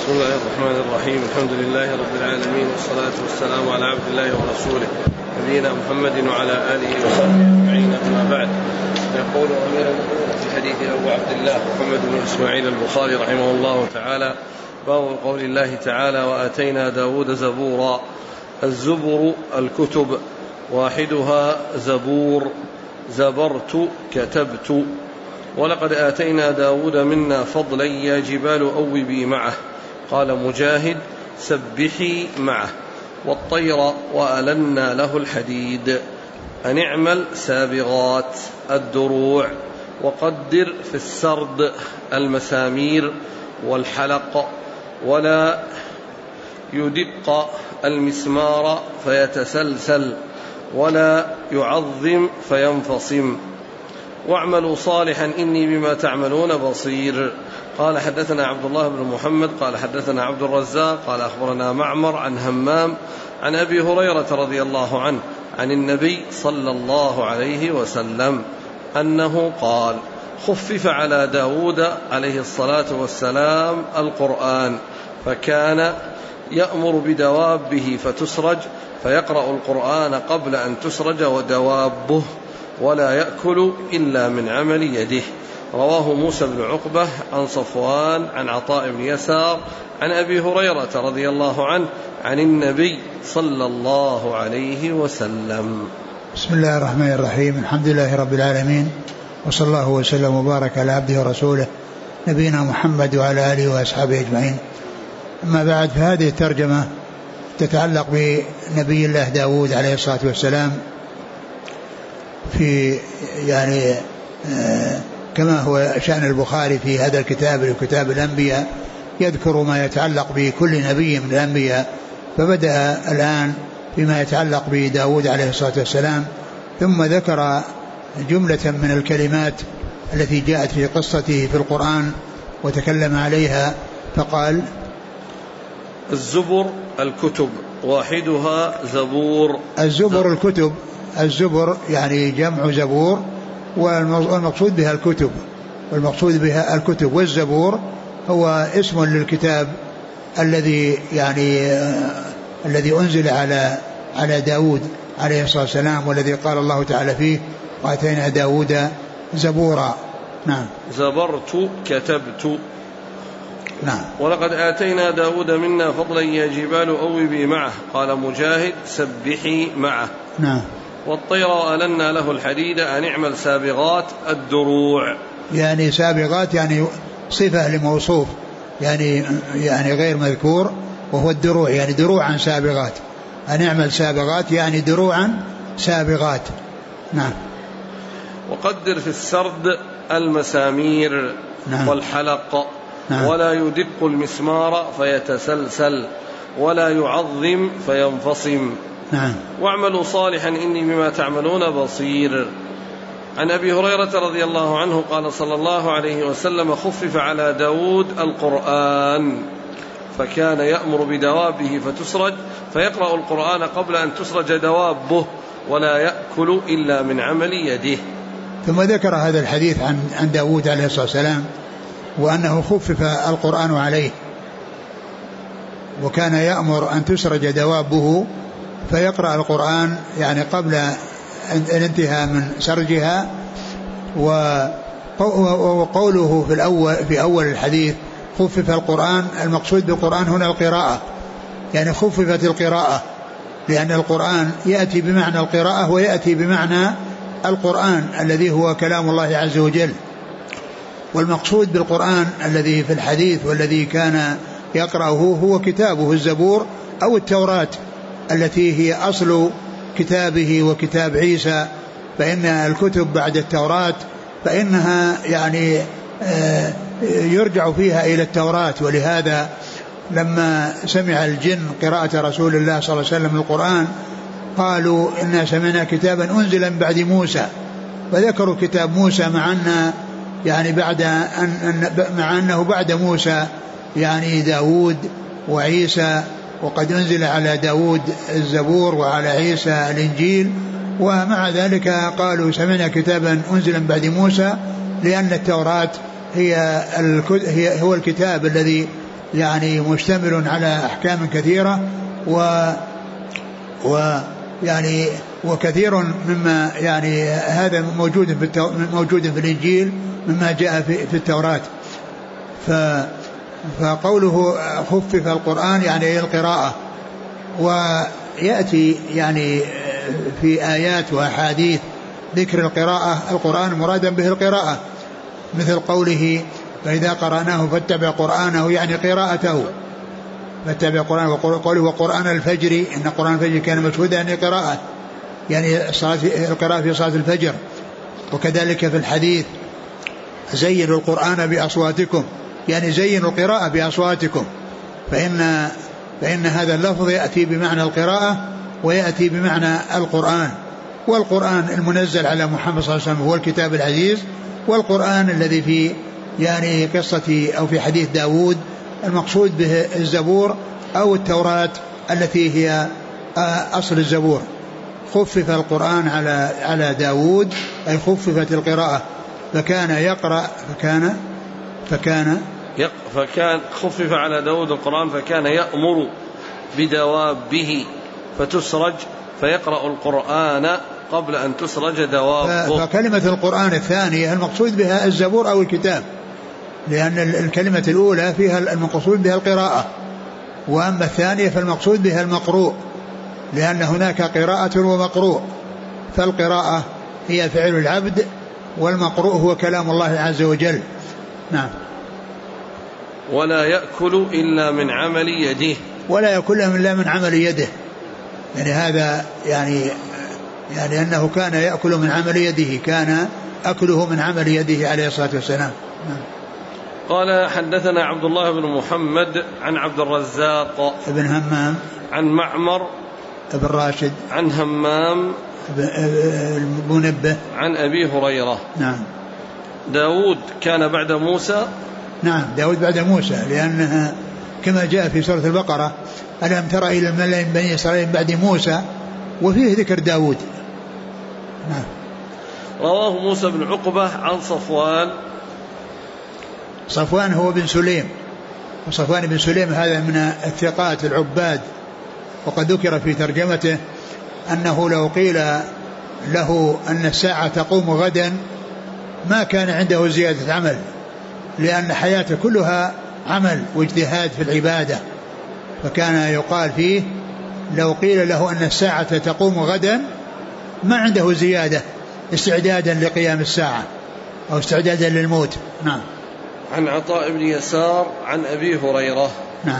بسم الله الرحمن الرحيم. الحمد لله رب العالمين، والصلاة والسلام على عبد الله ورسوله نبينا محمد وعلى آله وصحبه أجمعين، أما بعد. يقول أمير المؤمنين في حديث أبو عبد الله محمد بن إسماعيل البخاري رحمه الله تعالى: باب قول الله تعالى: وآتينا داود زبورا. الزبر الكتب، واحدها زبور، زبرت كتبت. ولقد آتينا داود منا فضلا يا جبال أوبي معه. قال مجاهد: سبحي معه. والطير وألنا له الحديد. أن اعمل سابغات الدروع. وقدر في السرد المسامير والحلق. ولا يدق المسمار فيتسلسل، ولا يعظم فينفصم. واعملوا صالحا إني بما تعملون بصير. قال حدثنا عبد الله بن محمد قال حدثنا عبد الرزاق قال أخبرنا معمر عن همام عن أبي هريرة رضي الله عنه عن النبي صلى الله عليه وسلم أنه قال: خفف على داود عليه الصلاة والسلام القرآن، فكان يأمر بدوابه فتسرج، فيقرأ القرآن قبل أن تسرج ودوابه، ولا يأكل إلا من عمل يده. رواه موسى بن عقبة عن صفوان عن عطاء بن يسار عن أبي هريرة رضي الله عنه عن النبي صلى الله عليه وسلم. بسم الله الرحمن الرحيم. الحمد لله رب العالمين، وصلى الله وسلم وبارك على عبده ورسوله نبينا محمد وعلى آله وأصحابه أجمعين. أما بعد، فهذه الترجمة تتعلق بنبي الله داود عليه الصلاة والسلام، في كما هو شأن البخاري في هذا الكتاب، كتاب الأنبياء، يذكر ما يتعلق بكل نبي من الأنبياء. فبدأ الآن بما يتعلق بداود عليه الصلاة والسلام، ثم ذكر جملة من الكلمات التي جاءت في قصته في القرآن وتكلم عليها، فقال: الزبر الكتب، واحدها زبور. الزبر الكتب، الزبر يعني جمع زبور، والمقصود بها الكتب، والمقصود بها الكتب. والزبور هو اسم للكتاب الذي الذي أنزل على داود عليه الصلاة والسلام، والذي قال الله تعالى فيه: وآتينا داود زبورا. نعم. زبرت كتبت. نعم. ولقد آتينا داود منا فضلا يا جبال أوبي معه. قال مجاهد: سبحي معه. نعم. والطير وألنا له الحديد. أن اعمل سابغات الدروع. يعني سابغات يعني صفة لموصوف، يعني غير مذكور، وهو الدروع، يعني دروعا سابغات. أن اعمل سابغات يعني دروعا سابغات. نعم. وقدر في السرد المسامير. نعم. والحلق. نعم. ولا يدق المسمار فيتسلسل، ولا يعظم فينفصم. نعم. واعملوا صالحا إني بما تعملون بصير. عن أبي هريرة رضي الله عنه قال صلى الله عليه وسلم: خفف على داود القرآن، فكان يأمر بدوابه فتسرج، فيقرأ القرآن قبل أن تسرج دوابه، ولا يأكل إلا من عمل يده. ثم ذكر هذا الحديث عن داود عليه الصلاة والسلام، وأنه خفف القرآن عليه، وكان يأمر أن تسرج دوابه، فيقرأ القرآن يعني قبل الانتهاء من سرجها. وقوله في أول الحديث خفف القرآن، المقصود بالقرآن هنا القراءة، يعني خففت القراءة، لأن القرآن يأتي بمعنى القراءة ويأتي بمعنى القرآن الذي هو كلام الله عز وجل. والمقصود بالقرآن الذي في الحديث والذي كان يقرأه هو كتابه الزبور أو التوراة، التي هي أصل كتابه وكتاب عيسى. فإن الكتب بعد التوراة فإنها يعني يرجع فيها إلى التوراة. ولهذا لما سمع الجن قراءة رسول الله صلى الله عليه وسلم القرآن قالوا: إنا سمعنا كتابا أنزل من بعد موسى، فذكروا كتاب موسى، مع أنه بعد موسى يعني داود وعيسى، وقد أنزل على داود الزبور وعلى عيسى الإنجيل. ومع ذلك قالوا: سمعنا كتابا أنزل من بعد موسى، لأن التوراة هو الكتاب الذي يعني مشتمل على أحكام كثيرة يعني وكثير مما يعني هذا موجود في الإنجيل مما جاء في التوراة. فقوله خفف القرآن يعني القراءة، ويأتي يعني في آيات وأحاديث ذكر القرآن مرادا به القراءة، مثل قوله فإذا قرأناه فاتبع قرآنه يعني قراءته، فاتبع قرآنه. وقوله وقرآن الفجر إن قرآن الفجر كان مشهودا يعني قراءة، يعني القراءة في صلاة الفجر. وكذلك في الحديث زينوا القرآن بأصواتكم يعني زينوا القراءة بأصواتكم، فإن هذا اللفظ يأتي بمعنى القراءة ويأتي بمعنى القرآن. والقرآن المنزل على محمد صلى الله عليه وسلم هو الكتاب العزيز، والقرآن الذي في يعني قصة أو في حديث داود المقصود به الزبور أو التوراة التي هي أصل الزبور. خفف القرآن على داود أي خففت القراءة، فكان يقرأ فكان خفف على داود القرآن فكان يأمر بدوابه فتسرج فيقرأ القرآن قبل أن تسرج دوابه. فكلمة القرآن الثانية المقصود بها الزبور أو الكتاب، لأن الكلمة الأولى فيها المقصود بها القراءة، وأما الثانية فالمقصود بها المقروء، لأن هناك قراءة ومقروء، فالقراءة هي فعل العبد والمقروء هو كلام الله عز وجل. نعم. ولا يأكل إلا من عمل يده، ولا يأكل إلا من عمل يده، يعني هذا يعني أنه كان يأكل من عمل يده، كان أكله من عمل يده عليه الصلاة والسلام. نعم. قال حدثنا عبد الله بن محمد عن عبد الرزاق ابن همام عن معمر ابن راشد عن همام المنبه عن أبي هريرة. نعم. داود كان بعد موسى. نعم داود بعد موسى، لأنها كما جاء في سورة البقرة ألم تر إلى الملأ من بني إسرائيل بعد موسى، وفيه ذكر داود. نعم. رواه موسى بن عقبة عن صفوان هو بن سليم، وصفوان بن سليم هذا من الثقات العباد، وقد ذكر في ترجمته أنه لو قيل له أن الساعة تقوم غدا ما كان عنده زيادة عمل، لأن حياته كلها عمل واجتهاد في العبادة، فكان يقال فيه لو قيل له أن الساعة تقوم غدا ما عنده زيادة استعدادا لقيام الساعة أو استعدادا للموت. نعم. عن عطاء بن يسار عن أبي هريرة. نعم.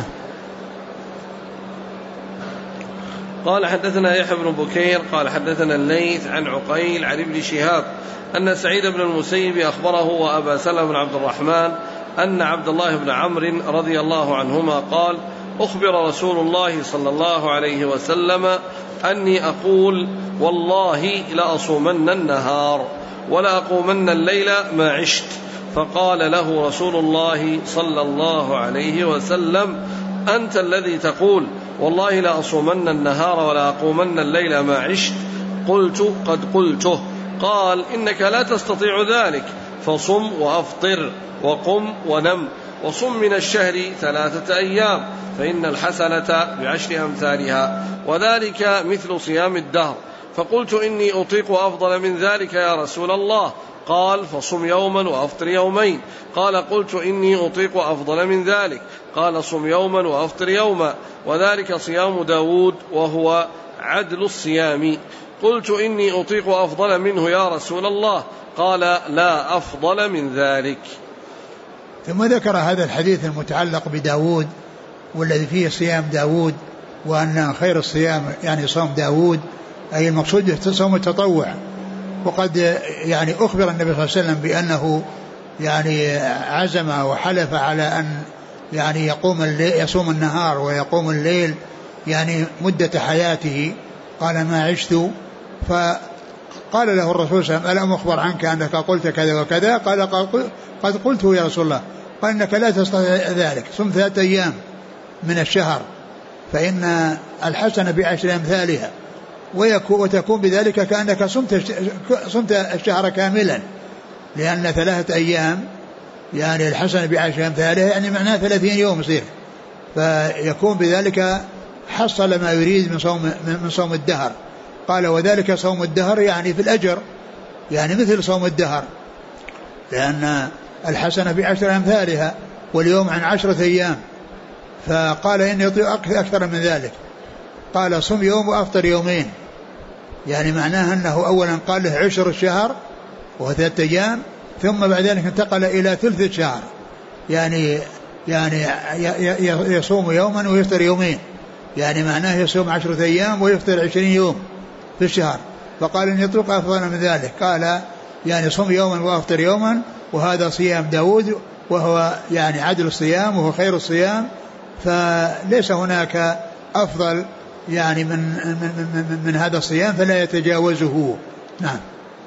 قال حدثنا يحيى بن بكير قال حدثنا الليث عن عقيل عن ابن شهاب أن سعيد بن المسيب أخبره وأبا سلمة بن عبد الرحمن أن عبد الله بن عمرو رضي الله عنهما قال أخبر رسول الله صلى الله عليه وسلم أني أقول والله لأصومن النهار ولا أقومن الليل ما عشت، فقال له رسول الله صلى الله عليه وسلم أنت الذي تقول والله لأصومن النهار ولا أقومن الليل ما عشت؟ قلت قد قلته. قال إنك لا تستطيع ذلك، فصم وأفطر وقم ونم، وصم من الشهر 3 أيام فإن الحسنة ب10 أمثالها وذلك مثل صيام الدهر. فقلت إني أطيق أفضل من ذلك يا رسول الله. قال فصم يوما وأفطر يومين. قال قلت إني أطيق أفضل من ذلك. قال صم يوما وأفطر يوما وذلك صيام داود وهو عدل الصيام. قلت إني أطيق أفضل منه يا رسول الله. قال لا أفضل من ذلك. ثم ذكر هذا الحديث المتعلق بداود والذي فيه صيام داود، وأن خير الصيام يعني صوم داود، أي المقصود به صوم التطوع. وقد يعني أخبر النبي صلى الله عليه وسلم بأنه يعني عزم وحلف على أن يعني يصوم النهار ويقوم الليل يعني مدة حياته. قال ما عشت، فقال له الرسول صلى الله عليه وسلم ألم أخبر عنك أنك قلت كذا وكذا؟ قال قد قلته يا رسول الله. قال إنك لا تستطيع ذلك، صم 3 أيام من الشهر فإن الحسنة ب10 أمثالها، وتكون بذلك كأنك صمت الشهر كاملا، لأن 3 أيام يعني الحسنة ب10 أمثالها يعني معناه 30 يوم يصير فيكون بذلك حصل ما يريد من صوم الدهر. قال وذلك صوم الدهر يعني في الأجر، يعني مثل صوم الدهر، لأن الحسنة ب10 أمثالها واليوم عن 10 أيام. فقال إني أطيق أكثر من ذلك، قال صم يوم وأفطر يومين، يعني معناه أنه أولا قال له 10 الشهر وهو 3 أيام، ثم بعد ذلك انتقل إلى ثلث الشهر، يعني يصوم يوما ويفطر يومين، يعني معناه يصوم 10 أيام ويفطر 20 يوم في الشهر. فقال إن يطلق أفضل من ذلك، قال يعني صم يوما وأفطر يوما، وهذا صيام داود وهو يعني عدل الصيام وهو خير الصيام، فليس هناك أفضل يعني من هذا الصيام فلا يتجاوزه. نعم.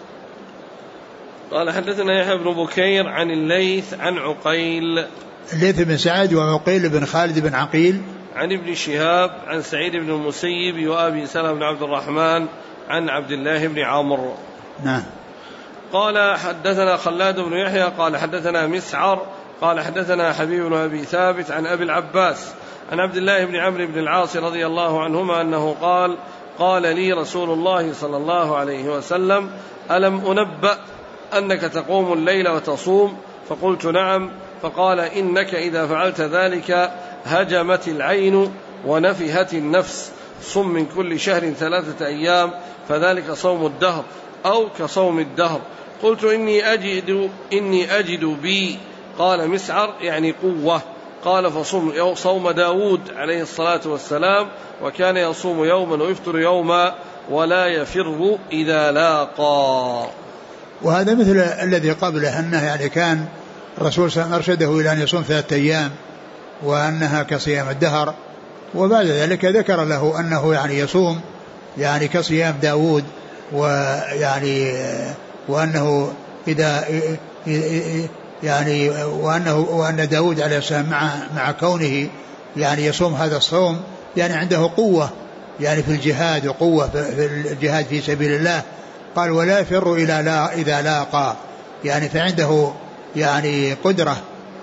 قال حدثنا يحيى بن بكير عن الليث عن عقيل، الليث بن سعد وعقيل بن خالد بن عقيل، عن ابن شهاب عن سعيد بن المسيب وأبي سلمة بن عبد الرحمن عن عبد الله بن عمرو. نعم. قال حدثنا خلاد بن يحيى قال حدثنا مسعر قال حدثنا حبيب بن أبي ثابت عن أبي العباس عن عبد الله بن عمرو بن العاص رضي الله عنهما أنه قال لي رسول الله صلى الله عليه وسلم ألم أنبأ أنك تقوم الليل وتصوم؟ فقلت نعم. فقال إنك إذا فعلت ذلك هجمت العين ونفهت النفس، صم من كل شهر 3 أيام فذلك صوم الدهر أو كصوم الدهر. قلت إني أجد بي. قال مسعر يعني قوة. قال فصم صوم داود عليه الصلاة والسلام، وكان يصوم يوما ويفطر يوما ولا يفر إذا لاقى. وهذا مثل الذي قبله، أنه يعني كان الرسول صلى الله عليه وسلم أرشده إلى أن يصوم 3 أيام وأنها كصيام الدهر، وبعد ذلك ذكر له أنه يعني يصوم يعني كصيام داود، ويعني وأنه إذا يعني وأن داود عليه السلام مع كونه يعني يصوم هذا الصوم يعني عنده قوة يعني في الجهاد وقوة في الجهاد في سبيل الله. قال ولا يفر إذا لاقى، يعني فعنده يعني قدرة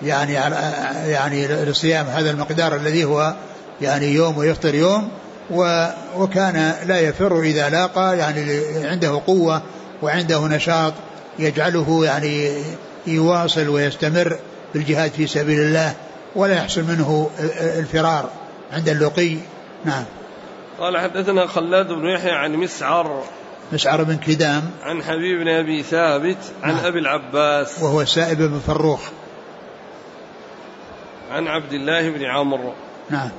يعني للصيام هذا المقدار الذي هو يعني يوم ويفطر يوم، وكان لا يفر إذا لاقى، يعني عنده قوة وعنده نشاط يجعله يعني يواصل ويستمر في الجهاد في سبيل الله ولا يحصل منه الفرار عند اللقي. نعم. قال حدثنا خلاد بن يحيى عن مسعر بن كدام عن حبيب بن أبي ثابت عن نعم. أبي العباس وهو السائب بن فروخ عن عبد الله بن عمرو. نعم.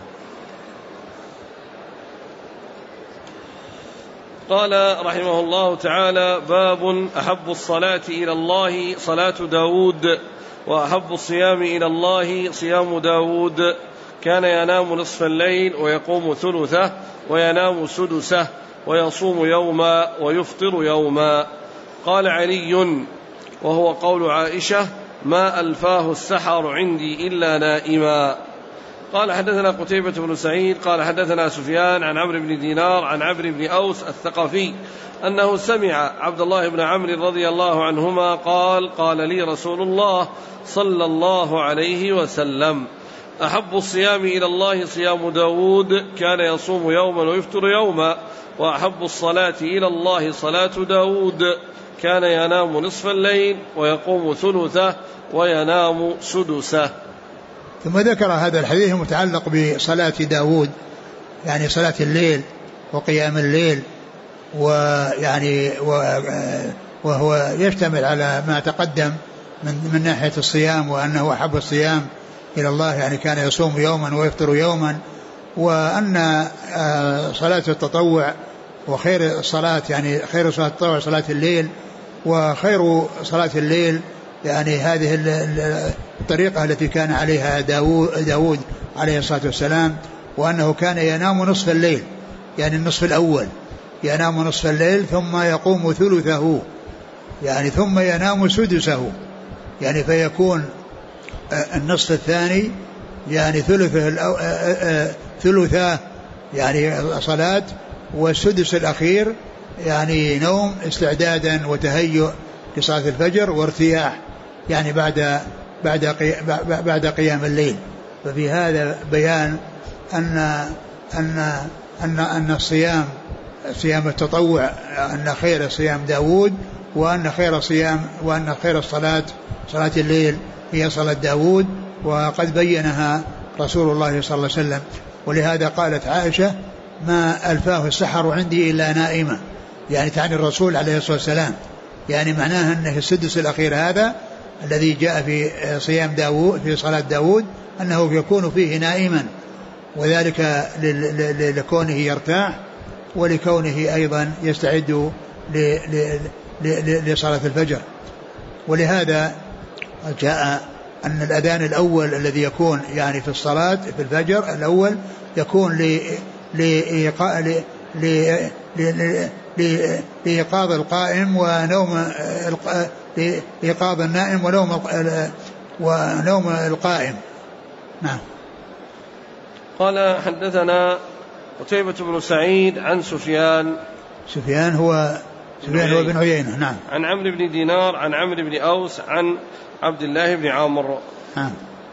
قال رحمه الله تعالى باب أحب الصلاة إلى الله صلاة داود، وأحب الصيام إلى الله صيام داود، كان ينام نصف الليل ويقوم ثلثه وينام سدسه ويصوم يوما ويفطر يوما. قال علي وهو قول عائشة ما ألفاه السحر عندي إلا نائما. قال حدثنا قتيبة بن سعيد قال حدثنا سفيان عن عمرو بن دينار عن عمرو بن أوس الثقفي أنه سمع عبد الله بن عمرو رضي الله عنهما قال لي رسول الله صلى الله عليه وسلم أحب الصيام إلى الله صيام داود، كان يصوم يوما ويفطر يوما، وأحب الصلاة إلى الله صلاة داود، كان ينام نصف الليل ويقوم ثلثه وينام سدسه. ثم ذكر هذا الحديث المتعلق بصلاة داود، يعني صلاة الليل وقيام الليل، ويعني وهو يشتمل على ما تقدم من ناحية الصيام، وأنه أحب الصيام إلى الله يعني كان يصوم يوما ويفطر يوما، وأن صلاة التطوع وخير الصلاة يعني خير صلاة التطوع صلاة الليل، وخير صلاة الليل يعني هذه الطريقة التي كان عليها داود عليه الصلاة والسلام، وأنه كان ينام نصف الليل يعني النصف الأول، ينام نصف الليل ثم يقوم ثلثه يعني ثم ينام سدسه، يعني فيكون النصف الثاني يعني ثلثه يعني صلاة، والسدس الأخير يعني نوم استعدادا وتهيؤ لصلاة الفجر وارتياح يعني بعد قيام الليل. ففي هذا بيان أن الصيام التطوع أن خير صيام داود، وأن خير الصلاة صلاة الليل هي صلاة داود، وقد بينها رسول الله صلى الله عليه وسلم. ولهذا قالت عائشة: ما ألفاه السحر عندي إلا نائمة، يعني تعني الرسول عليه الصلاة والسلام، يعني معناها أنه السدس الأخير هذا الذي جاء في صيام داود في صلاة داود أنه يكون فيه نائما، وذلك لكونه يرتاح ولكونه أيضا يستعد لصلاة الفجر. ولهذا جاء أن الأذان الأول الذي يكون يعني في الصلاة في الفجر الأول يكون لإيقاظ القائم ونوم لإيقاظ النائم ونوم القائم. نعم. قال: حدثنا قتيبة بن سعيد عن سفيان هو بن عيينة. نعم. عن عمرو بن دينار عن عمرو بن أوس عن عبد الله بن عمرو. نعم.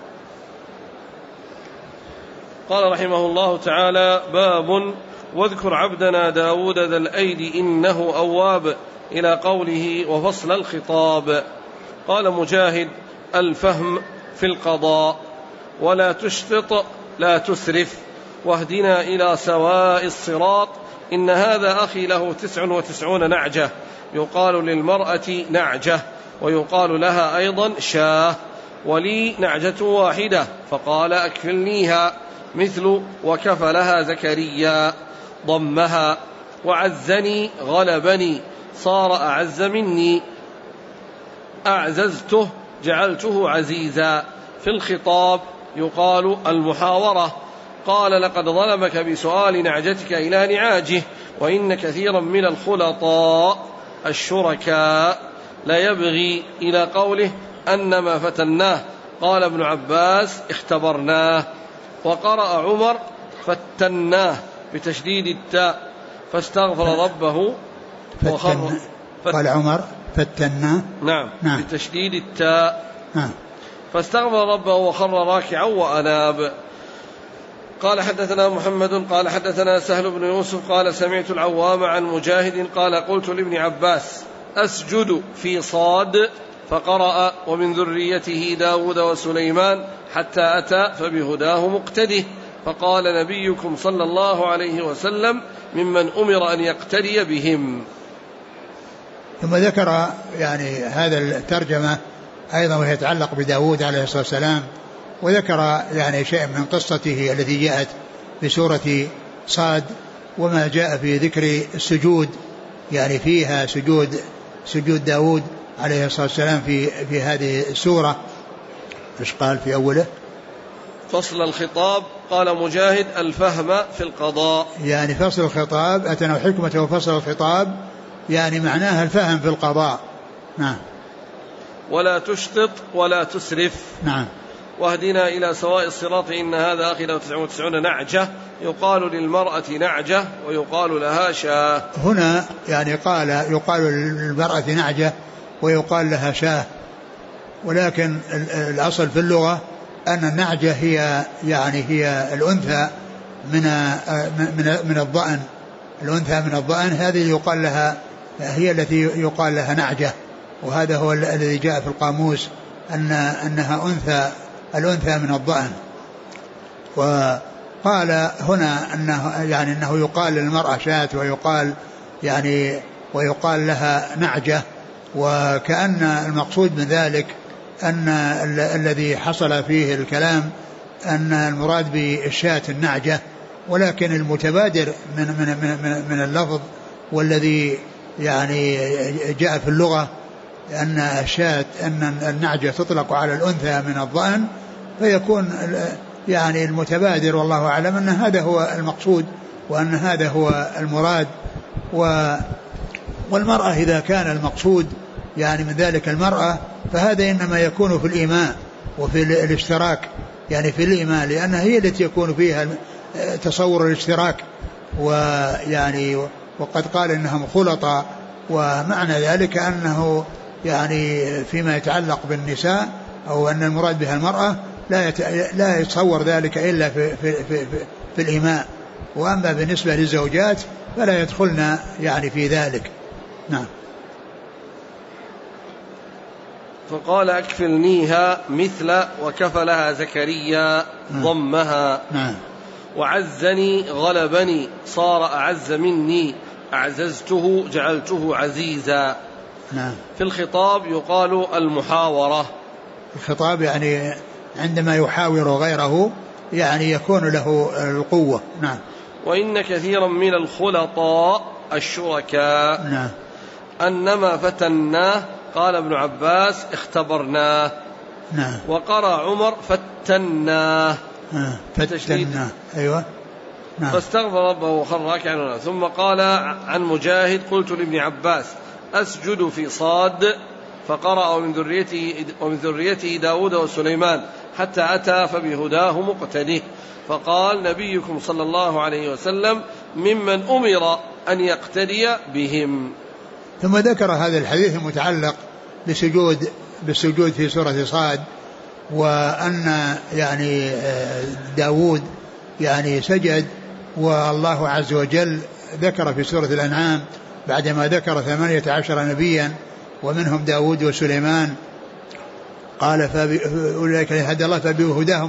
قال رحمه الله تعالى: باب واذكر عبدنا داود ذا الأيد إنه أواب، إلى قوله وفصل الخطاب. قال مجاهد: الفهم في القضاء، ولا تشفط لا تسرف، واهدنا إلى سواء الصراط، إن هذا أخي له 99 نعجة، يقال للمرأة نعجة ويقال لها أيضا شاه، ولي نعجة واحدة، فقال أكفلنيها، مثل وكفلها زكريا، ضمها، وعزني غلبني، صار أعز مني، أعززته جعلته عزيزا. في الخطاب يقال المحاورة. قال: لقد ظلمك بسؤال نعجتك إلى نعاجه، وإن كثيرا من الخلطاء الشركاء لا يبغي، إلى قوله أنما فتناه. قال ابن عباس: اختبرناه. وقرأ عمر: فتناه بتشديد التاء، فاستغفر ربه وخر. قال عمر: فتناه. نعم. بتشديد التاء. فاستغفر ربه وخر راكعا وأناب. قال: حدثنا محمد قال حدثنا سهل بن يوسف قال: سمعت العوام عن مجاهد قال: قلت لابن عباس: أسجد في صاد؟ فقرأ: ومن ذريته داود وسليمان حتى أتى فبهداه مقتده. فقال نبيكم صلى الله عليه وسلم: ممن أمر أن يقتدي بهم. ثم ذكر يعني هذا الترجمة أيضا وهي يتعلق بداود عليه الصلاة والسلام، وذكر يعني شيء من قصته التي جاءت في سورة صاد، وما جاء في ذكر السجود، يعني فيها سجود داود عليه الصلاة والسلام في هذه السورة. إيش قال في أوله؟ فصل الخطاب. قال مجاهد: الفهم في القضاء، يعني فصل الخطاب أتنا حكمة وفصل الخطاب يعني معناها الفهم في القضاء. نعم. ولا تشطط ولا تسرف. نعم. واهدنا إلى سواء الصراط، إن هذا أخي له 99 نعجة، يقال للمرأة نعجة ويقال لها شاه. هنا يعني يقال للمرأة نعجة ويقال لها شاه، ولكن الأصل في اللغة أن النعجة هي الأنثى من الضأن. الأنثى من الضأن هذه يقال لها، هي التي يقال لها نعجة، وهذا هو الذي جاء في القاموس أنها الأنثى من الضأن. وقال هنا أنه يقال للمرأة شاة ويقال لها نعجة، وكأن المقصود من ذلك أن الذي حصل فيه الكلام أن المراد بالشاة النعجة، ولكن المتبادر من اللفظ والذي يعني جاء في اللغة أن النعجة تطلق على الأنثى من الضأن، فيكون يعني المتبادر والله أعلم أن هذا هو المقصود وأن هذا هو المراد. والمرأة إذا كان المقصود يعني من ذلك المرأة، فهذا إنما يكون في الإيماء وفي الاشتراك، يعني في الإيماء، لأنها هي التي يكون فيها تصور الاشتراك، ويعني وقد قال إنهم خلطاء، ومعنى ذلك أنه يعني فيما يتعلق بالنساء أو أن المراد بها المرأة لا يتصور ذلك إلا في الإماء. وأما بالنسبة للزوجات فلا يدخلن يعني في ذلك. نعم. فقال أكفلنيها مثل وكفلها زكريا ضمها. نعم. وعزني غلبني صار أعز مني أعززته جعلته عزيزا. نعم. في الخطاب يقال المحاورة. الخطاب يعني عندما يحاور غيره يعني يكون له القوة. نعم. وإن كثيرا من الخلطاء الشركاء نعم. أنما فتناه قال ابن عباس اختبرناه. نعم. وقرأ عمر فتناه. فتناه. أيوة. نعم. فاستغفر ربه وخر راكعا. ثم قال عن مجاهد قلت لابن عباس أسجد في صاد فقرأ ومن ذريته داود وسليمان حتى أتى فبهداه مقتده. فقال نبيكم صلى الله عليه وسلم ممن أمر أن يقتدي بهم. ثم ذكر هذا الحديث المتعلق بالسجود في سورة صاد، وأن يعني داود يعني سجد، والله عز وجل ذكر في سورة الأنعام بعدما ذكر 18 نبيا ومنهم داود وسليمان قال أولئك هدى الله فبهداه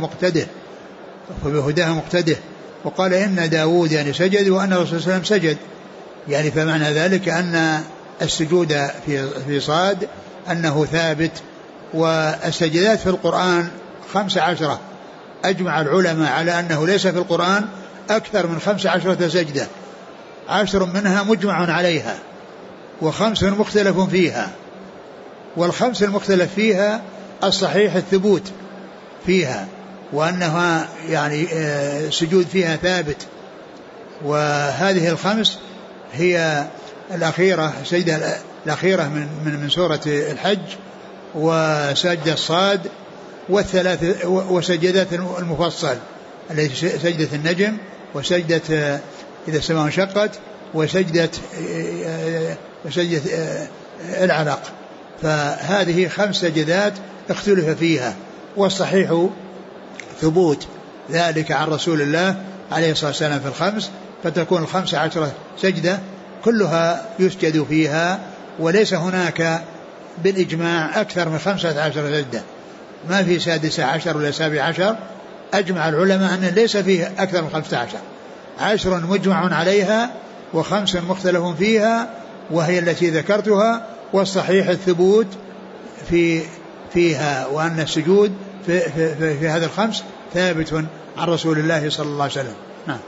مقتده. وقال إن داود يعني سجد وأن الرسول صلى الله عليه وسلم سجد، يعني فمعنى ذلك أن السجود في صاد أنه ثابت. والسجدات في القرآن 15، أجمع العلماء على أنه ليس في القرآن أكثر من 15 سجدة، 10 منها مجمع عليها و5 مختلف فيها. والخمس المختلف فيها الصحيح الثبوت فيها، وأنها يعني سجود فيها ثابت. وهذه الخمس هي الأخيرة، السجدة الأخيرة من سورة الحج، وسجدة الصاد، والثلاث وسجدات المفصل التي سجدة النجم، وسجدة إذا السماء انشقت، وسجدة العلق. فهذه 5 سجدات اختلف فيها، والصحيح ثبوت ذلك عن رسول الله عليه الصلاة والسلام في الخمس، فتكون 15 سجدة كلها يسجد فيها، وليس هناك بالإجماع أكثر من 15 سجدة، ما في 16 ولا 17. أجمع العلماء أن ليس فيه أكثر من 15، 10 مجمع عليها و5 مختلف فيها، وهي التي ذكرتها، والصحيح الثبوت فيها، وأن السجود في هذا الخمس ثابت عن رسول الله صلى الله عليه وسلم. نعم.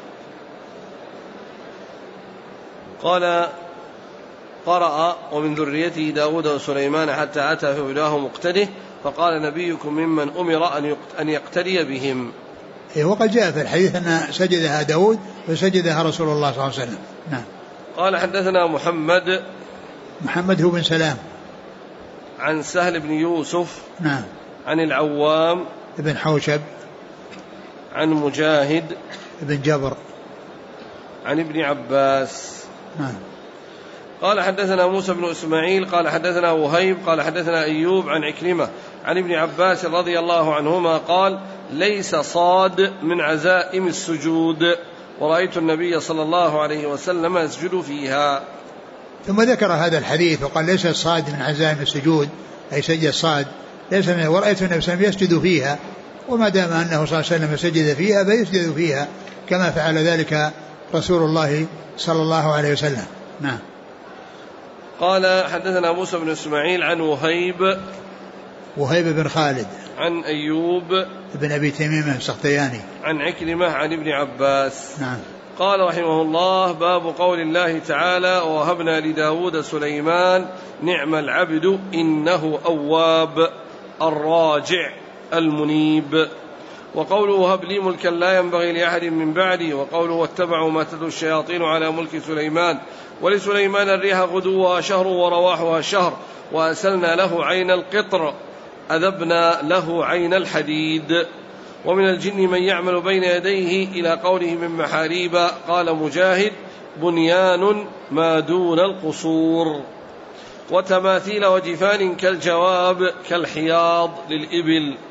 قال قرأ ومن ذريته داود وسليمان حتى أتى فبهداه مقتده. فقال نبيكم ممن أمر أن يقتدي بهم. وقد جاء في الحديث أن سجدها داود وسجدها رسول الله صلى الله عليه وسلم. نعم. قال حدثنا محمد هو بن سلام عن سهل بن يوسف. نعم. عن العوام ابن حوشب عن مجاهد ابن جبر عن ابن عباس. نعم. قال حدثنا موسى بن إسماعيل قال حدثنا وهيب قال حدثنا أيوب عن عكرمة عن ابن عباس رضي الله عنهما قال ليس صاد من عزائم السجود، ورأيت النبي صلى الله عليه وسلم يسجد فيها. ثم ذكر هذا الحديث وقال ليس الصاد من عزائم السجود، أي سجد الصاد ليس من، ورأيت النبي صلى الله عليه وسلم يسجد فيها، وما دام أنه صلى الله عليه وسلم سجد فيها فيسجد فيها كما فعل ذلك رسول الله صلى الله عليه وسلم. نعم. قال حدثنا موسى بن إسماعيل عن وهيب بن خالد عن أيوب بن أبي تميم السختياني عن عكرمة عن ابن عباس. نعم. قال رحمه الله باب قول الله تعالى ووهبنا لداود سليمان نعم العبد إنه أواب الراجع المنيب. وقوله هب لي ملكا لا ينبغي لأحد من بعدي. وقوله واتبعوا ما تتلو الشياطين على ملك سليمان ولسليمان الريح غدوها شهر ورواحها شهر وأسلنا له عين القطر أذبنا له عين الحديد. ومن الجن من يعمل بين يديه إلى قوله من محاريب. قال مجاهد بنيان ما دون القصور. وتماثيل وجفان كالجواب كالحياض للإبل.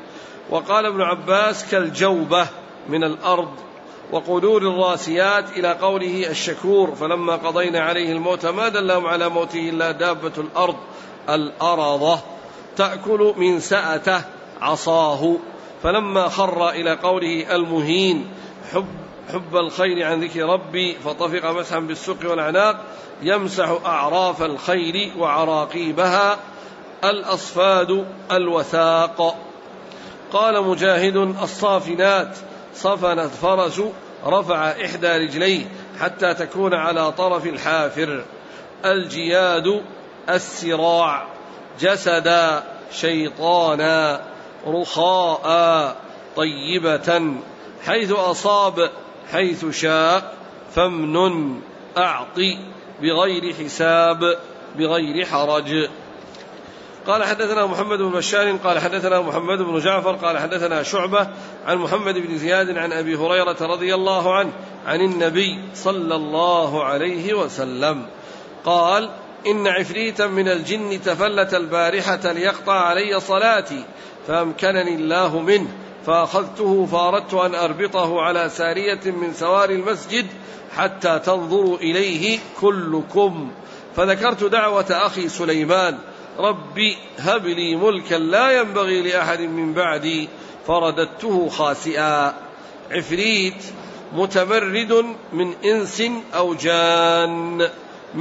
وقال ابن عباس كالجوبة من الأرض. وقدور الراسيات إلى قوله الشكور فلما قضينا عليه الموت ما دلهم على موته إلا دابة الأرض الأرضة تأكل من سأته عصاه. فلما خر إلى قوله المهين حب الخير عن ذكر ربي فطفق مسحا بالسوق والعناق يمسح أعراف الخير وعراقيبها الأصفاد الوثاق. قال مجاهد الصافنات صفنت فرس رفع إحدى رجليه حتى تكون على طرف الحافر. الجياد السراع جسدا شيطانا رخاء طيبة حيث أصاب حيث شاء فمن أعطي بغير حساب بغير حرج. قال حدثنا محمد بن بشار قال حدثنا محمد بن جعفر قال حدثنا شعبة عن محمد بن زياد عن أبي هريرة رضي الله عنه عن النبي صلى الله عليه وسلم قال إن عفريتا من الجن تفلت البارحة ليقطع علي صلاتي فأمكنني الله منه فأخذته فأردت أن أربطه على سارية من سوار المسجد حتى تنظروا إليه كلكم. فذكرت دعوة أخي سليمان ربي هب لي ملكا لا ينبغي لأحد من بعدي فرددته خاسئا. عفريت متمرد من إنس أو جان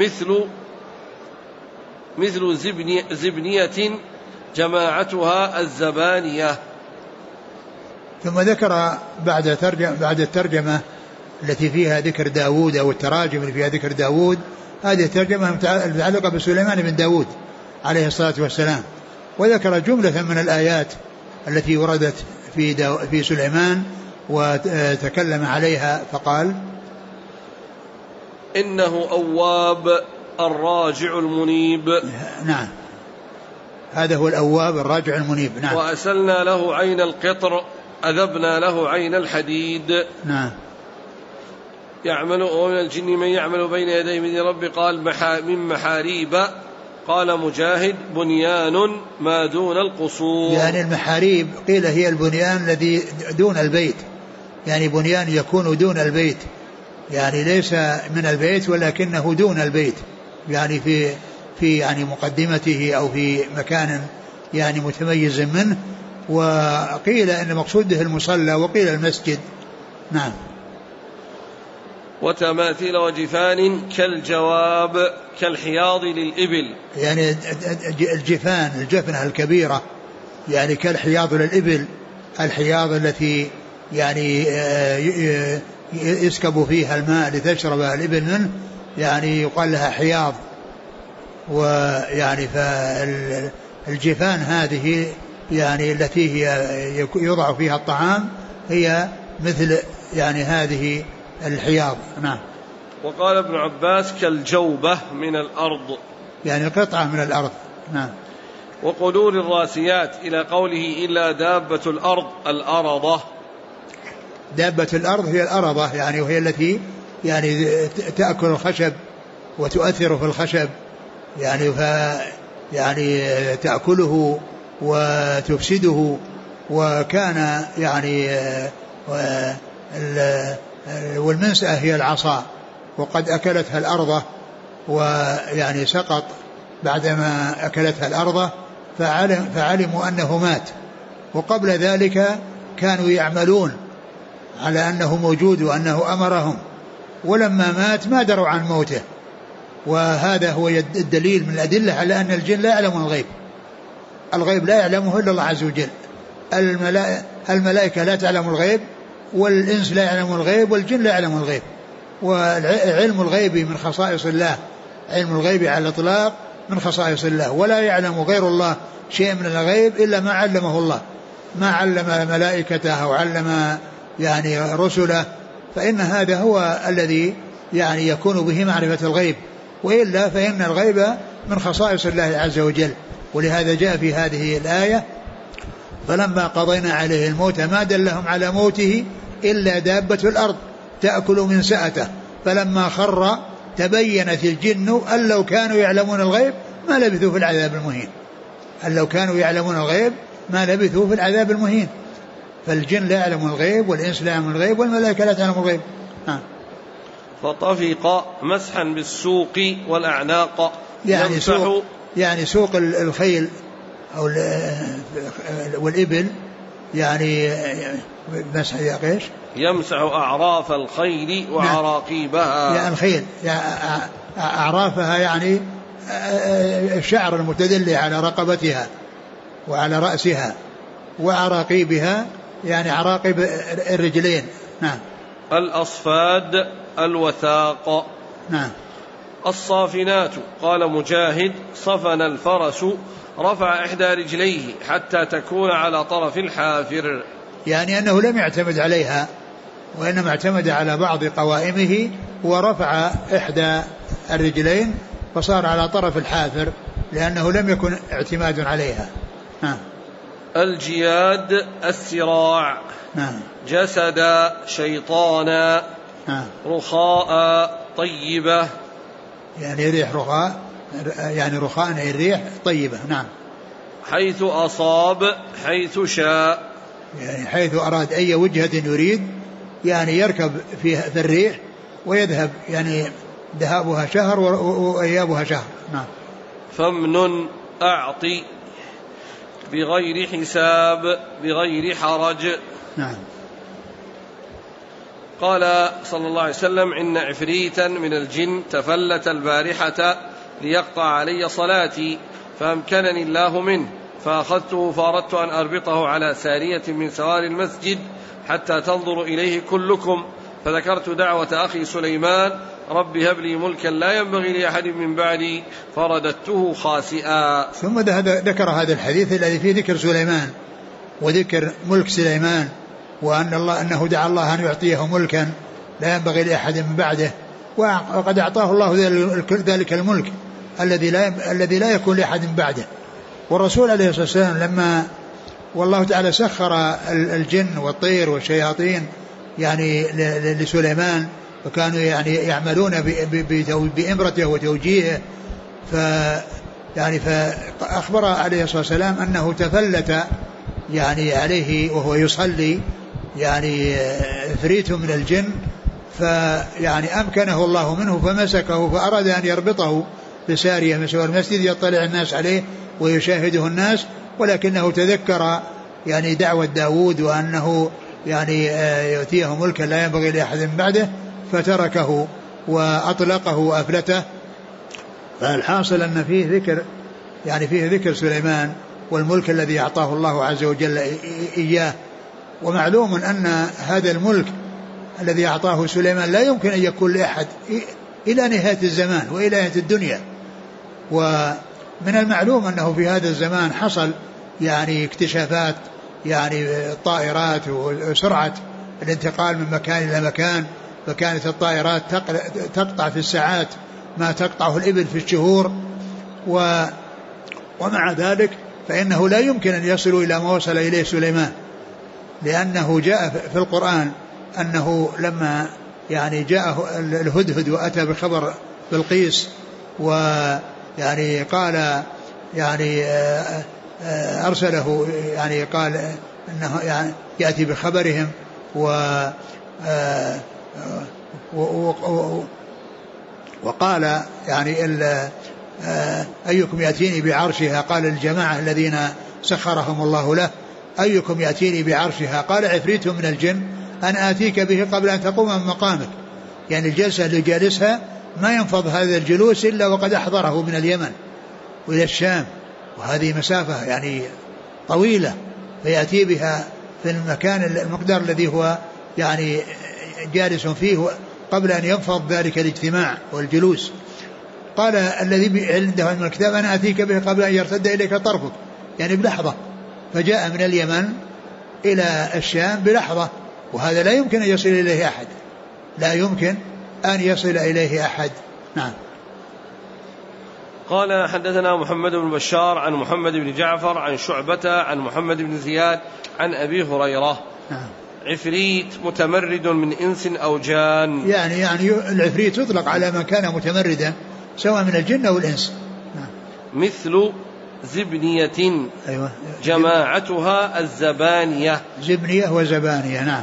مثل زبنية جماعتها الزبانية. ثم ذكر بعد الترجمة التي فيها ذكر داود أو التراجم اللي فيها ذكر داود، هذه الترجمة متعلقة بسليمان بن داود عليه الصلاة والسلام، وذكر جملة من الآيات التي وردت في سليمان وتكلم عليها فقال إنه أواب الراجع المنيب. نعم، هذا هو الأواب الراجع المنيب. نعم. وأسلنا له عين القطر أذبنا له عين الحديد. نعم. يعمل ومن الجن من يعمل بين يدي من رب قال من محاريب. قال مجاهد بنيان ما دون القصور. يعني المحاريب قيل هي البنيان الذي دون البيت، يعني بنيان يكون دون البيت، يعني ليس من البيت ولكنه دون البيت، يعني في يعني مقدمته أو في مكان يعني متميز منه. وقيل أن مقصوده المصلى وقيل المسجد. نعم. وتماثيل وجفان كالجواب كالحياض للإبل، يعني الجفنة الكبيرة يعني كالحياض للإبل، الحياض التي يعني يسكب فيها الماء لتشرب الإبل منه، يعني يقال لها حياض. ويعني فالجفان هذه يعني التي هي يوضع فيها الطعام هي مثل يعني هذه الحياض. نعم. وقال ابن عباس كالجوبة من الأرض، يعني قطعة من الأرض. نعم. وقدور الراسيات إلى قوله إلا دابة الأرض الأرضة. دابة الأرض هي الأرضة، يعني وهي التي يعني تأكل الخشب وتؤثر في الخشب، يعني يعني تأكله وتفسده. وكان يعني والمنسأة هي العصا، وقد أكلتها الأرض ويعني سقط بعدما أكلتها الأرض فعلموا أنه مات. وقبل ذلك كانوا يعملون على أنه موجود وأنه أمرهم، ولما مات ما دروا عن موته. وهذا هو الدليل من الأدلة على أن الجن لا يعلمون الغيب. الغيب لا يعلمه إلا الله عز وجل. الملائكة لا تعلم الغيب، والإنس لا يعلم الغيب، والجن لا يعلم الغيب. وعلم الغيب من خصائص الله، علم الغيب على الإطلاق من خصائص الله، ولا يعلم غير الله شيء من الغيب إلا ما علمه الله، ما علم ملائكته أو علم يعني رسله، فإن هذا هو الذي يعني يكون به معرفة الغيب، وإلا فإن الغيب من خصائص الله عز وجل. ولهذا جاء في هذه الآية فلما قضينا عليه الموت ما دلهم على موته إلا دابة الأرض تأكل من سأته فلما خر تبينت الجن أن لو كانوا يعلمون الغيب ما لبثوا في العذاب المهين. أن لو كانوا يعلمون الغيب ما لبثوا في العذاب المهين. فالجن لا يعلم الغيب والإنس لا يعلم الغيب والملائكة لا تعلم الغيب. فطفق مسحا بالسوق والأعناق يعني سوق الخيل أو والإبل يعني مسح ايش؟ يمسح أعراف الخيل وعراقيبها. يعني الخيل يعني أعرافها يعني الشعر المتدلي على رقبتها وعلى رأسها، وعراقيبها يعني عراقب الرجلين. نعم. الأصفاد الوثاق. نعم. الصافنات. قال مجاهد: صفن الفرس رفع إحدى رجليه حتى تكون على طرف الحافر، يعني أنه لم يعتمد عليها وإنما اعتمد على بعض قوائمه ورفع إحدى الرجلين فصار على طرف الحافر لأنه لم يكن اعتماد عليها. الجياد السراع. جسد شيطانا. رخاء طيبة، يعني ريح رخاء، يعني رخاء يعني الريح طيبة. نعم. حيث أصاب حيث شاء، يعني حيث أراد أي وجهة يريد، يعني يركب في الريح ويذهب، يعني ذهابها شهر وإيابها شهر. نعم. فمن أعطي بغير حساب بغير حرج. نعم. قال صلى الله عليه وسلم: إن عفريتا من الجن تفلت البارحة ليقطع علي صلاتي فأمكنني الله منه، فأخذته فأردت أن أربطه على سارية من سوار المسجد حتى تنظر إليه كلكم، فذكرت دعوة أخي سليمان: رب هب لي ملكا لا ينبغي لأحد من بعدي، فرددته خاسئا. ثم ذكر هذا الحديث الذي فيه ذكر سليمان وذكر ملك سليمان، وأن الله أنه دعا الله أن يعطيه ملكا لا ينبغي لأحد من بعده، وقد أعطاه الله ذلك الملك الذي لا يكون لأحد من بعده. والرسول عليه الصلاة والسلام لما والله تعالى سخر الجن والطير والشياطين يعني لسليمان، وكانوا يعني يعملون بإمرته وتوجيهه، فأخبر عليه الصلاة والسلام أنه تفلت يعني عليه وهو يصلي يعني عفريت من الجن، فيعني أمكنه الله منه فمسكه فأراد أن يربطه بسارية من سوار المسجد يطلع الناس عليه ويشاهده الناس، ولكنه تذكر يعني دعوة داود وأنه يعني يؤتيه ملكا لا ينبغي لأحد من بعده، فتركه وأطلقه وأفلته. فالحاصل أن فيه ذكر يعني فيه ذكر سليمان والملك الذي أعطاه الله عز وجل إياه. ومعلوم أن هذا الملك الذي أعطاه سليمان لا يمكن أن يكون لأحد إلى نهاية الزمان وإلى نهاية الدنيا. ومن المعلوم أنه في هذا الزمان حصل يعني اكتشافات يعني الطائرات وسرعة الانتقال من مكان إلى مكان، فكانت الطائرات تقطع في الساعات ما تقطعه الإبل في الشهور، ومع ذلك فإنه لا يمكن أن يصلوا إلى ما وصل إليه سليمان، لأنه جاء في القرآن أنه لما يعني جاءه الهدهد وأتى بخبر بلقيس ويعني قال يعني أرسله يعني قال أنه يعني يأتي بخبرهم وقال يعني أيكم يأتيني بعرشها، قال الجماعة الذين سخرهم الله له أيكم يأتيني بعرشها، قال عفريت من الجن أن آتيك به قبل أن تقوم من مقامك. يعني الجلسة اللي جالسها ما ينفض هذا الجلوس إلا وقد أحضره من اليمن وإلى الشام، وهذه مسافة يعني طويلة، فيأتي بها في المكان المقدار الذي هو يعني جالس فيه قبل أن ينفض ذلك الاجتماع والجلوس. قال الذي عنده من الكتاب أنا آتيك به قبل أن يرتد إليك طرفك، يعني بلحظة، فجاء من اليمن إلى الشام بلحظة، وهذا لا يمكن أن يصل إليه أحد، لا يمكن أن يصل إليه أحد. نعم. قال حدثنا محمد بن بشار عن محمد بن جعفر عن شعبة عن محمد بن زياد عن أبي هريرة. نعم. عفريت متمرد من إنس أو جان. يعني العفريت يطلق على من كان متمردا سواء من الجن أو الإنس. مثل زبنية. أيوة. جماعتها الزبانية. زبنية وزبانية. نعم.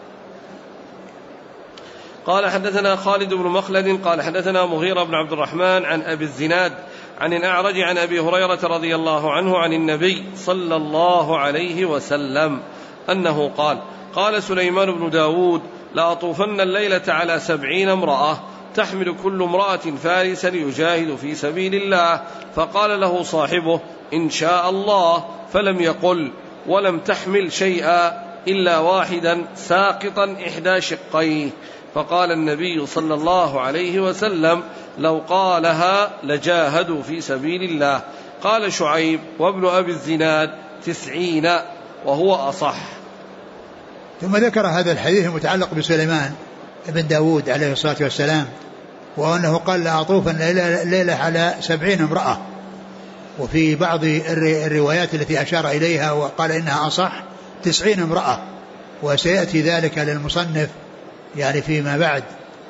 قال حدثنا خالد بن مخلد قال حدثنا مغيرة بن عبد الرحمن عن أبي الزناد عن الأعرج عن أبي هريرة رضي الله عنه عن النبي صلى الله عليه وسلم أنه قال: قال سليمان بن داود: لأطوفن الليلة على 70 امرأة تحمل كل امرأة فارسا يجاهد في سبيل الله. فقال له صاحبه: إن شاء الله. فلم يقل: ولم تحمل شيئا إلا واحدا ساقطا إحدى شقيه. فقال النبي صلى الله عليه وسلم: لو قالها لجاهدوا في سبيل الله. قال شعيب وابن أبي الزناد: 90 وهو أصح. ثم ذكر هذا الحديث المتعلق بسليمان بن داود عليه الصلاة والسلام، وأنه قال: لأطوفن الليلة على 70 امرأة. وفي بعض الروايات التي أشار إليها وقال إنها أصح 90 امرأة، وسيأتي ذلك للمصنف يعني فيما بعد،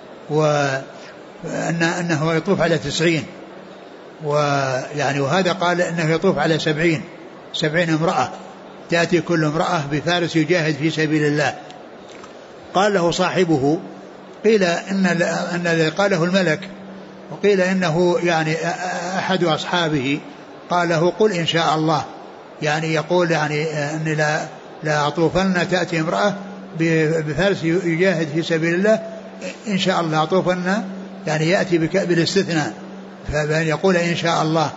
وأنه يطوف على 90، ويعني وهذا قال إنه يطوف على 70 امرأة تأتي كل امرأة بفارس يجاهد في سبيل الله. قال له صاحبه، قيل أن الذي قاله الملك، وقيل إنه يعني أحد أصحابه، قال له: قل إن شاء الله. يعني يقول يعني أن لا أطوفن تأتي امرأة بفارس يجاهد في سبيل الله إن شاء الله أطوفن، يعني يأتي بالاستثناء، فبأن يقول إن شاء الله.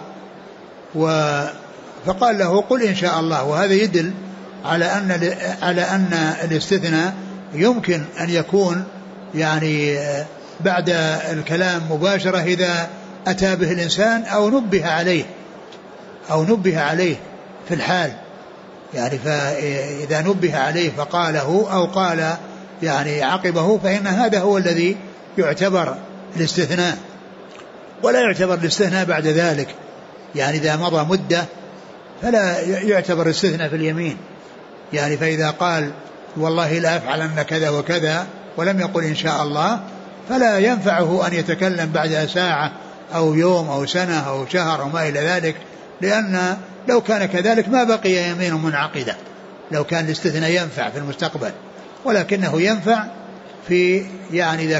فقال له: قل إن شاء الله. وهذا يدل على أن الاستثناء يمكن أن يكون يعني بعد الكلام مباشرة إذا أتى به الإنسان أو نبه عليه في الحال، يعني فإذا نبه عليه فقاله أو قال يعني عقبه، فإن هذا هو الذي يعتبر الاستثناء، ولا يعتبر الاستثناء بعد ذلك. يعني إذا مضى مدة فلا يعتبر الاستثناء في اليمين. يعني فإذا قال: والله لا أفعلن كذا وكذا، ولم يقل إن شاء الله، فلا ينفعه أن يتكلم بعد ساعة أو يوم أو سنة أو شهر أو ما إلى ذلك، لأن لو كان كذلك ما بقي يمين منعقدة، لو كان الاستثناء ينفع في المستقبل، ولكنه ينفع في يعني إذا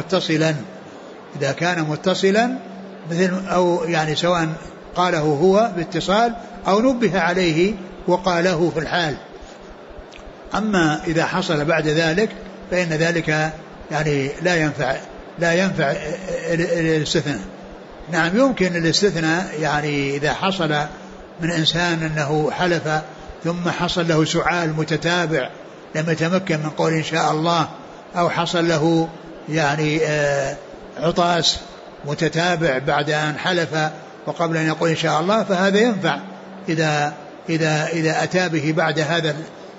كان متصلا مثل، أو يعني سواء قاله هو باتصال أو نبه عليه وقاله في الحال. أما إذا حصل بعد ذلك فإن ذلك يعني لا ينفع الاستثناء. نعم، يمكن الاستثناء يعني إذا حصل من إنسان أنه حلف ثم حصل له سعال متتابع لم يتمكن من قول إن شاء الله، أو حصل له يعني عطاس متتابع بعد أن حلف وقبل أن يقول إن شاء الله، فهذا ينفع إذا أتى به بعد هذا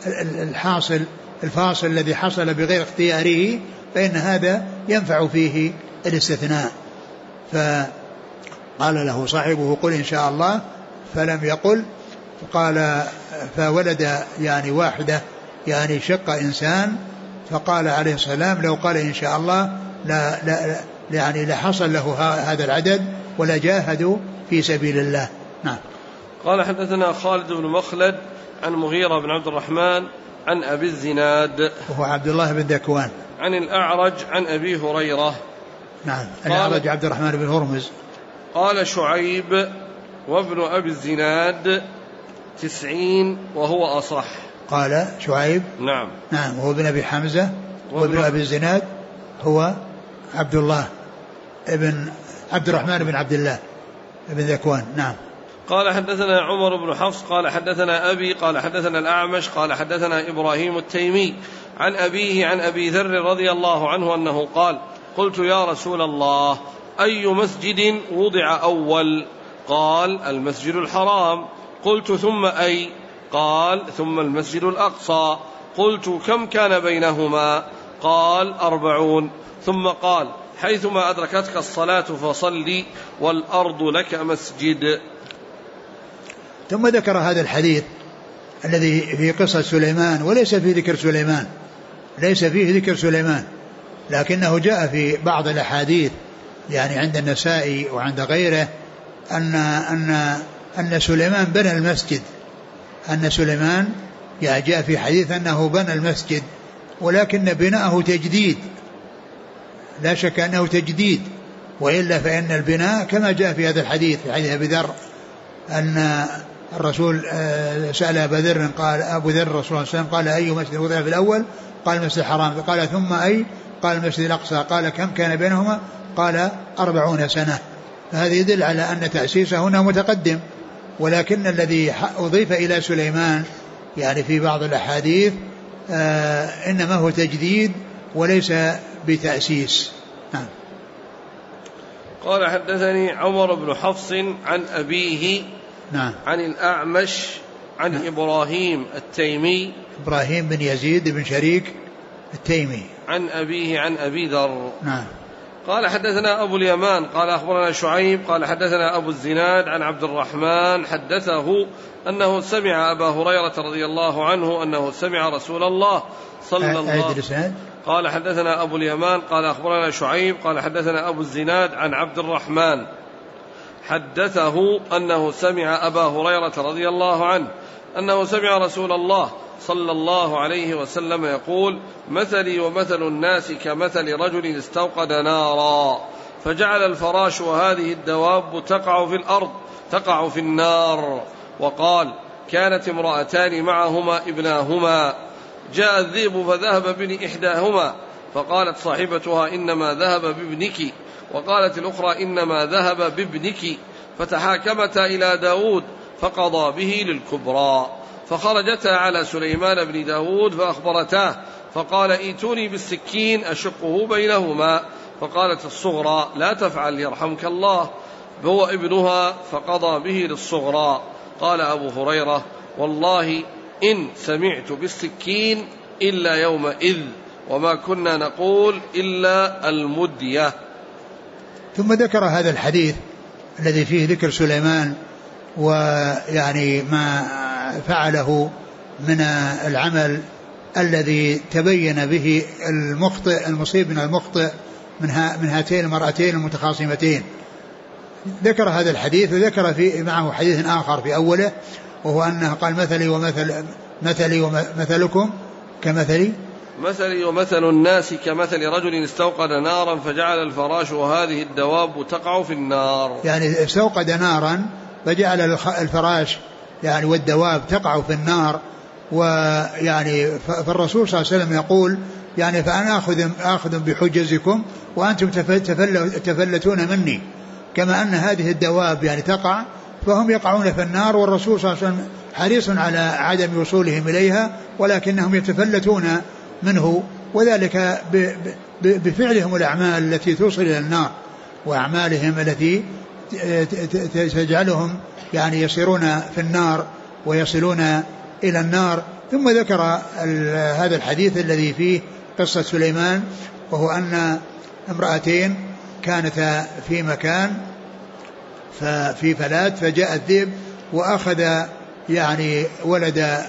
الفاصل الذي حصل بغير اختياره، فإن هذا ينفع فيه الاستثناء. فقال له صاحبه: قل إن شاء الله. فلم يقل، قال فولد يعني واحدة يعني شق إنسان، فقال عليه السلام: لو قال إن شاء الله يعني لحصل له هذا العدد ولا جاهدوا في سبيل الله. نعم. قال حدثنا خالد بن مخلد عن مغيرة بن عبد الرحمن عن أبي الزناد وهو عبد الله بن ذكوان عن الأعرج عن أبي هريرة. نعم. الأعرج عبد الرحمن بن هرمز. قال شعيب وابن أبي الزناد 90 وهو أصح. قال شعيب نعم وهو ابن أبي حمزة، وابن أبي الزناد هو عبد الله ابن عبد الرحمن بن عبد الله ابن ذكوان. نعم. قال حدثنا عمر بن حفص قال حدثنا أبي قال حدثنا الأعمش قال حدثنا إبراهيم التيمي عن أبيه عن أبي ذر رضي الله عنه أنه قال: قلت يا رسول الله أي مسجد وضع أول؟ قال: المسجد الحرام. قلت: ثم أي؟ قال: ثم المسجد الأقصى. قلت: كم كان بينهما؟ قال: 40. ثم قال: حيثما أدركتك الصلاة فصلي والأرض لك مسجد. ثم ذكر هذا الحديث الذي في قصة سليمان، وليس فيه ذكر سليمان، لكنه جاء في بعض الأحاديث يعني عند النسائي وعند غيره أن سليمان بنى المسجد، أن سليمان جاء في حديث أنه بنى المسجد، ولكن بناءه تجديد، لا شك أنه تجديد، وإلا فإن البناء كما جاء في هذا الحديث، في حديث أبي ذر أن الرسول سأل أبا ذر، قال أبو ذر الرسول صلى الله عليه وسلم قال أي مسجد وضع في الأول؟ قال المسجد الحرام. قال ثم أي؟ قال المسجد الأقصى. قال كم كان بينهما؟ قال 40 سنة. فهذا يدل على أن تأسيسه هنا متقدم، ولكن الذي أضيف إلى سليمان يعني في بعض الأحاديث إنما هو تجديد وليس بتأسيس. قال حدثني عمر بن حفص عن أبيه عن الأعمش عن إبراهيم التيمي، إبراهيم بن يزيد بن شريك التيمي، عن أبيه عن أبي ذر. قال حدثنا أبو اليمان قال أخبرنا شعيب قال حدثنا أبو الزناد عن عبد الرحمن حدثه أنه سمع أبا هريرة رضي الله عنه أنه سمع رسول الله صلى الله عليه وسلم. قال حدثنا أبو اليمان قال أخبرنا شعيب قال حدثنا أبو الزناد عن عبد الرحمن حدثه أنه سمع أبا هريرة رضي الله عنه أنه سمع رسول الله صلى الله عليه وسلم يقول: مثلي ومثل الناس كمثل رجل استوقد نارا فجعل الفراش وهذه الدواب تقع في النار. وقال: كانت امرأتان معهما ابناهما، جاء الذئب فذهب بني إحداهما، فقالت صاحبتها: إنما ذهب بابنك، وقالت الأخرى: إنما ذهب بابنك، فتحاكمتا إلى داود فقضى به للكبرى، فخرجتا على سليمان بن داود فأخبرتاه، فقال: ائتوني بالسكين أشقه بينهما، فقالت الصغرى: لا تفعل يرحمك الله، هو ابنها، فقضى به للصغرى. قال أبو هريرة: والله إن سمعت بالسكين إلا يومئذ، وما كنا نقول إلا المدية. ثم ذكر هذا الحديث الذي فيه ذكر سليمان ويعني ما فعله من العمل الذي تبين به المخطئ المصيب من المخطئ من هاتين المرأتين المتخاصمتين. ذكر هذا الحديث وذكر معه حديث آخر في أوله، وهو أنه قال: مثلي ومثلكم كمثلي، مثلي ومثل الناس كمثل رجل استوقد نارا فجعل الفراش وهذه الدواب تقع في النار. يعني استوقد نارا فجعل الفراش يعني والدواب تقع في النار. ويعني فالرسول صلى الله عليه وسلم يقول يعني: فأنا آخذ بحجزكم وأنتم تفلتون مني، كما أن هذه الدواب يعني تقع فهم يقعون في النار، والرسول صلى الله عليه وسلم حريص على عدم وصولهم إليها، ولكنهم يتفلتون منه، وذلك بفعلهم الأعمال التي توصل إلى النار، وأعمالهم التي تجعلهم يعني يصيرون في النار ويصلون إلى النار. ثم ذكر هذا الحديث الذي فيه قصة سليمان، وهو أن امرأتين كانتا في مكان في فلات، فجاء الذئب وأخذ يعني ولد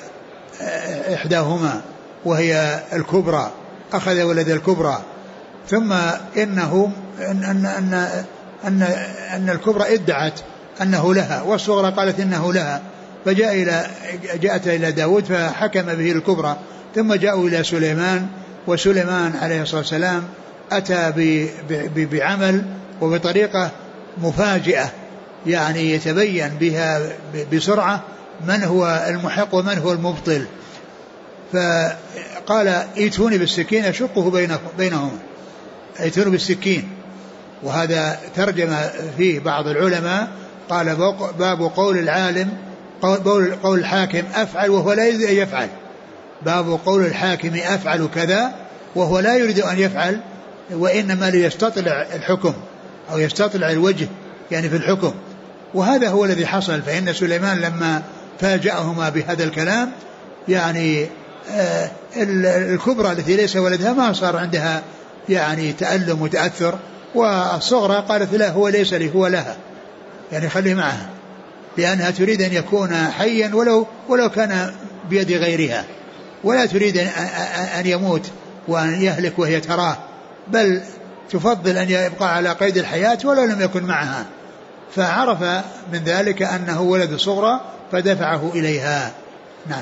إحداهما وهي الكبرى، أخذ ولد الكبرى، ثم إنه أن الكبرى ادعت أنه لها، والصغرى قالت إنه لها، جاءت إلى داود فحكم به الكبرى. ثم جاءوا إلى سليمان، وسليمان عليه الصلاة والسلام أتى بعمل وبطريقة مفاجئة يعني يتبين بها بسرعة من هو المحق ومن هو المبطل. فقال: ائتوني بالسكين أشقه بينهم، ائتوني بالسكين. وهذا ترجم فيه بعض العلماء، قال: باب قول العالم قول الحاكم أفعل وهو لا يريد أن يفعل، باب قول الحاكم أفعل كذا وهو لا يريد أن يفعل، وإنما ليستطلع الحكم أو يستطلع الوجه يعني في الحكم. وهذا هو الذي حصل، فإن سليمان لما فاجأهما بهذا الكلام يعني الكبرى التي ليس ولدها ما صار عندها يعني تألم وتأثر، والصغرى قالت: لا، هو ليس لي، هو لها، يعني خليه معها، لأنها تريد أن يكون حيا ولو كان بيد غيرها، ولا تريد أن يموت وأن يهلك وهي تراه، بل تفضل أن يبقى على قيد الحياة ولو لم يكن معها. فعرف من ذلك أنه ولد صغرى فدفعه إليها. نعم.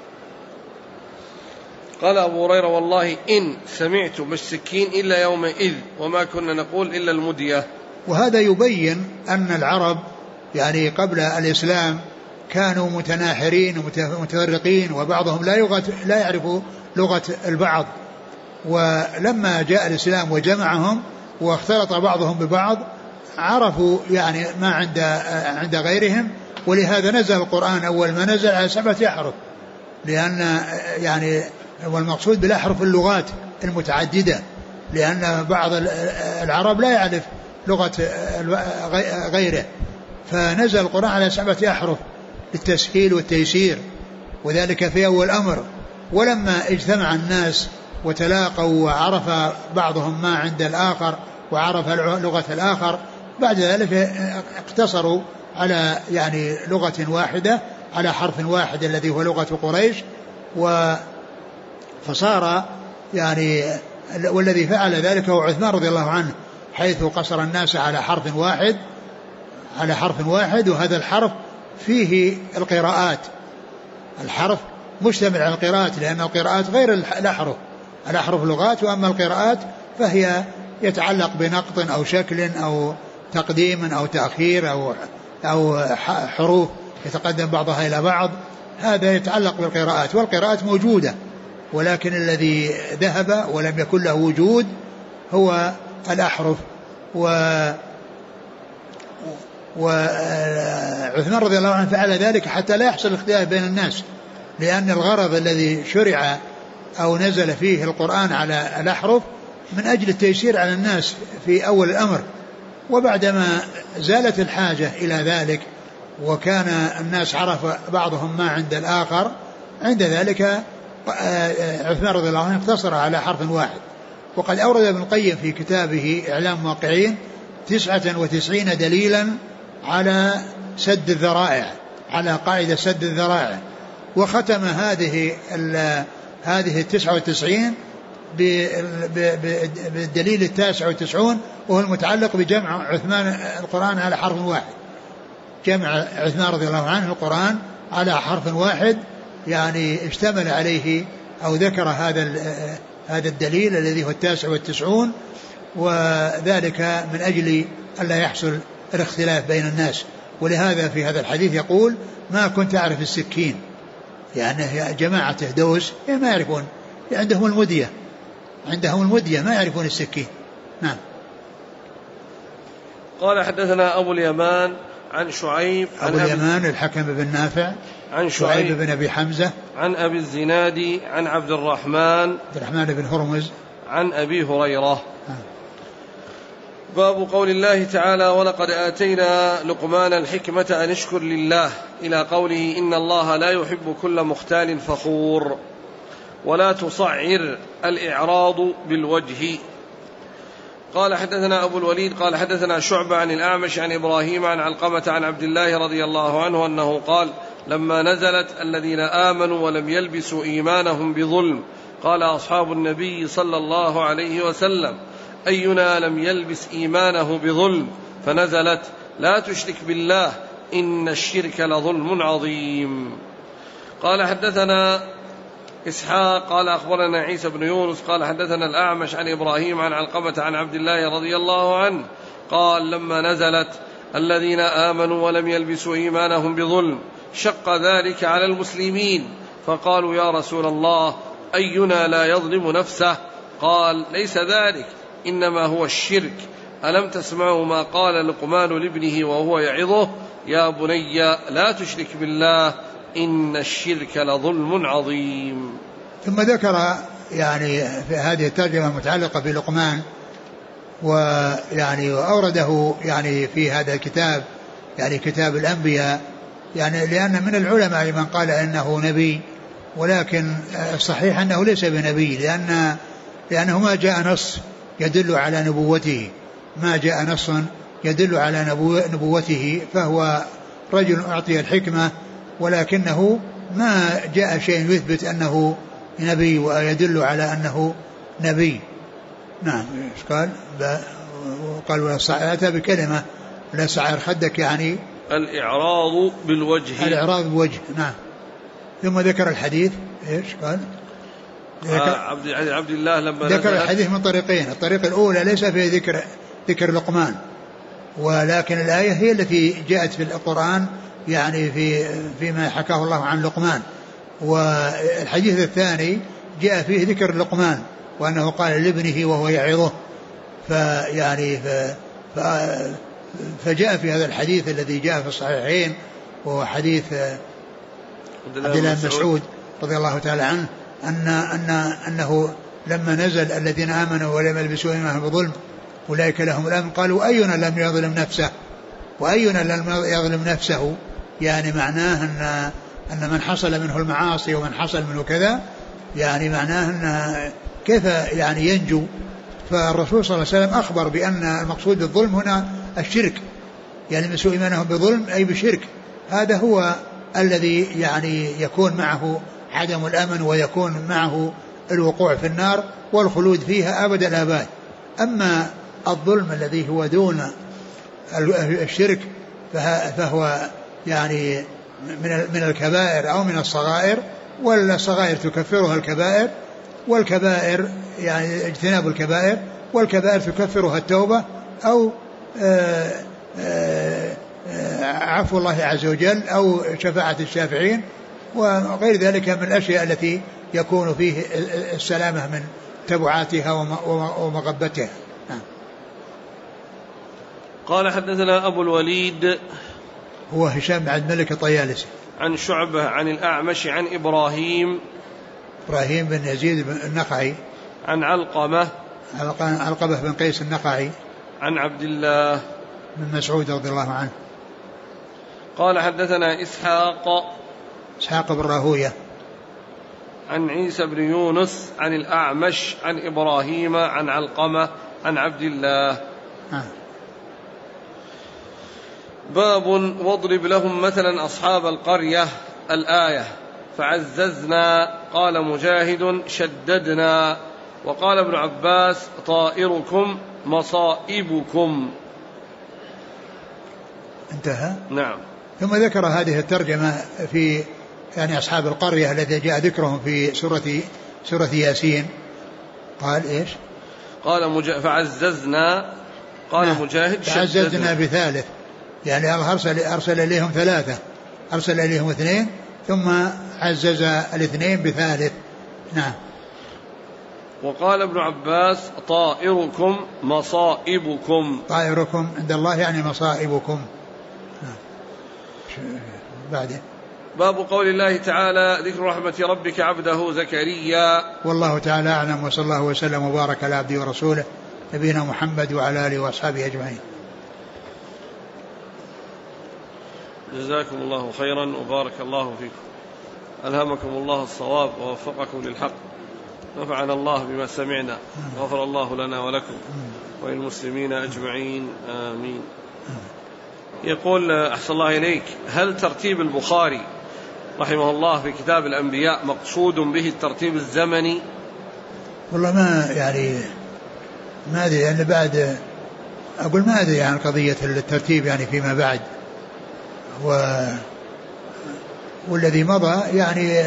قال أبو هريرة والله إن سمعت بالسكين إلا يومئذ وما كنا نقول إلا المدية. وهذا يبين أن العرب يعني قبل الإسلام كانوا متناحرين ومتفرقين، وبعضهم لا يعرف لغة البعض، ولما جاء الإسلام وجمعهم واختلط بعضهم ببعض عرفوا يعني ما عند غيرهم، ولهذا نزل القرآن أول ما نزل على 7 أحرف، لأن يعني والمقصود بالأحرف اللغات المتعددة، لأن بعض العرب لا يعرف لغة غيره، فنزل القرآن على 7 أحرف للتسهيل والتيسير، وذلك في أول أمر. ولما اجتمع الناس وتلاقوا وعرف بعضهم ما عند الآخر وعرف لغة الآخر، بعد ذلك اقتصروا على يعني لغة واحدة على حرف واحد الذي هو لغة قريش، فصار يعني والذي فعل ذلك هو عثمان رضي الله عنه، حيث قصر الناس على حرف واحد، وهذا الحرف فيه القراءات، الحرف مشتمل على القراءات، لأن القراءات غير الأحرف لغات، وأما القراءات فهي يتعلق بنقط أو شكل أو تقديم أو تأخير أو حروف يتقدم بعضها إلى بعض، هذا يتعلق بالقراءات، والقراءات موجودة، ولكن الذي ذهب ولم يكن له وجود هو الأحرف. وعثمان رضي الله عنه فعل ذلك حتى لا يحصل اختلاف بين الناس، لأن الغرض الذي شرع أو نزل فيه القرآن على الأحرف من أجل التيسير على الناس في أول الأمر، وبعدما زالت الحاجة إلى ذلك وكان الناس عرف بعضهم ما عند الآخر، عند ذلك عثمان رضي الله عنه اقتصر على حرف واحد. وقد أورد ابن القيم في كتابه إعلام الموقعين 99 دليلا على سد الذرائع، على قاعدة سد الذرائع، وختم هذه 99 بالدليل 99 وهو المتعلق بجمع عثمان القرآن على حرف واحد، جمع عثمان رضي الله عنه القرآن على حرف واحد، يعني اشتمل عليه أو ذكر هذا الدليل الذي هو 99، وذلك من أجل ألا يحصل الاختلاف بين الناس. ولهذا في هذا الحديث يقول ما كنت أعرف السكين، يعني جماعة دوس ما يعرفون، عندهم المدية ما يعرفون السكين. نعم. قال حدثنا أبو اليمان عن شعيب أبو اليمان الحكم بن نافع عن شعيب بن أبي حمزة عن أبي الزناد عن عبد الرحمن بن هرمز عن أبي هريرة. باب قول الله تعالى ولقد آتينا لقمان الحكمة أن اشكر لله إلى قوله إن الله لا يحب كل مختال فخور ولا تصعر الإعراض بالوجه. قال حدثنا أبو الوليد قال حدثنا شعبة عن الأعمش عن إبراهيم عن علقمة عن عبد الله رضي الله عنه أنه قال لما نزلت الذين آمنوا ولم يلبسوا إيمانهم بظلم قال أصحاب النبي صلى الله عليه وسلم أينا لم يلبس إيمانه بظلم، فنزلت لا تشرك بالله إن الشرك لظلم عظيم. قال حدثنا إسحاق قال أخبرنا عيسى بن يونس قال حدثنا الأعمش عن إبراهيم عن علقمة عن عبد الله رضي الله عنه قال لما نزلت الذين آمنوا ولم يلبسوا إيمانهم بظلم شق ذلك على المسلمين، فقالوا يا رسول الله أينا لا يظلم نفسه؟ قال ليس ذلك إنما هو الشرك. ألم تسمعوا ما قال لقمان لابنه وهو يعظه يا بني لا تشرك بالله إن الشرك لظلم عظيم. ثم ذكر يعني في هذه الترجمة المتعلقة بلقمان، ويعني وأورده يعني في هذا الكتاب يعني كتاب الأنبياء، يعني لأن من العلماء من قال إنه نبي، ولكن الصحيح أنه ليس بنبي، لأنه ما جاء نص يدل على نبوته، ما جاء نص يدل على نبوته، فهو رجل أعطي الحكمة ولكنه ما جاء شيء يثبت أنه نبي ويدل على أنه نبي. نعم. قال أتى بكلمة لا سعر خدك يعني الإعراض بالوجه. الإعراض بالوجه. نعم. ثم ذكر الحديث إيش قال؟ عبد الله لما ذكر الحديث من طريقين. الطريق الأولى ليس فيه ذكر لقمان، ولكن الآية هي التي جاءت في القرآن يعني فيما حكاه الله عن لقمان. والحديث الثاني جاء فيه ذكر لقمان وأنه قال لابنه وهو يعظه، فجاء في هذا الحديث الذي جاء في الصحيحين وهو حديث عبد الله بن مسعود رضي الله تعالى عنه أنه لما نزل الذين آمنوا ولم يلبسوا إيمانهم بظلم أولئك لهم الأمن قالوا أينا لم يظلم نفسه وأينا لم يظلم نفسه، يعني معناه أن من حصل منه المعاصي ومن حصل منه كذا، يعني معناه أن كيف يعني ينجو. فالرسول صلى الله عليه وسلم أخبر بأن المقصود بالظلم هنا الشرك، يعني يلبسوا إيمانهم بظلم أي بشرك، هذا هو الذي يعني يكون معه عدم الأمن ويكون معه الوقوع في النار والخلود فيها أبد الآباد. أما الظلم الذي هو دون الشرك فهو يعني من الكبائر أو من الصغائر، والصغائر تكفرها الكبائر، والكبائر يعني اجتناب الكبائر، والكبائر تكفرها التوبة أو عفو الله عز وجل أو شفاعة الشافعين وغير ذلك من الأشياء التي يكون فيه السلامة من تبعاتها ومغبتها. قال حدثنا أبو الوليد هو هشام بن عبد الملك الطيالسي عن شعبة عن الأعمش عن إبراهيم بن يزيد النخعي عن علقمة بن قيس النخعي عن عبد الله بن مسعود رضي الله عنه. قال حدثنا إسحاق بن راهوية عن عيسى بن يونس عن الأعمش عن إبراهيم عن علقمة عن عبد الله. باب واضرب لهم مثلا أصحاب القرية الآية. فعززنا. قال مجاهد شددنا. وقال ابن عباس طائركم مصائبكم. انتهى. نعم. ثم ذكر هذه الترجمة في يعني أصحاب القرية الذي جاء ذكرهم في سورة ياسين. قال إيش؟ قال فعززنا. قال مجاهد فعززنا بثالث، يعني الله أرسل إليهم 3، أرسل إليهم 2 ثم عزز 2 بثالث. نعم. وقال ابن عباس طائركم مصائبكم. طائركم عند الله يعني مصائبكم. بعده باب قول الله تعالى ذكر رحمة ربك عبده زكريا. والله تعالى أعلم، وصلى الله وسلم وبارك على عبده ورسوله نبينا محمد وعلى آله وأصحابه أجمعين. جزاكم الله خيرا وبارك الله فيكم، ألهمكم الله الصواب ووفقكم للحق، نفعنا الله بما سمعنا، غفر الله لنا ولكم وللمسلمين أجمعين آمين. يقول أحسن الله إليك، هل ترتيب البخاري رحمه الله في كتاب الأنبياء مقصود به الترتيب الزمني؟ والله ما يعني ما أدري، يعني بعد أقول ما أدري عن قضية الترتيب يعني فيما بعد، والذي مضى يعني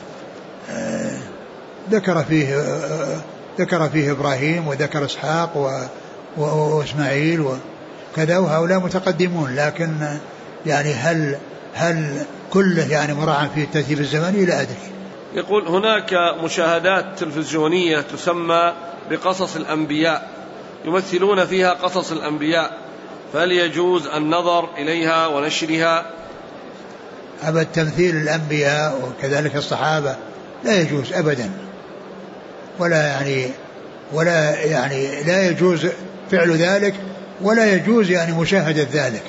ذكر فيه إبراهيم وذكر إسحاق وإسماعيل وكذا، وهؤلاء متقدمون، لكن يعني هل كله يعني مراعى في الترتيب الزمني؟ لا أدري. يقول هناك مشاهدات تلفزيونية تسمى بقصص الأنبياء يمثلون فيها قصص الأنبياء، فهل يجوز النظر إليها ونشرها؟ أبد تمثيل الأنبياء وكذلك الصحابة لا يجوز أبدا، ولا يعني لا يجوز فعل ذلك، ولا يجوز يعني مشاهدة ذلك.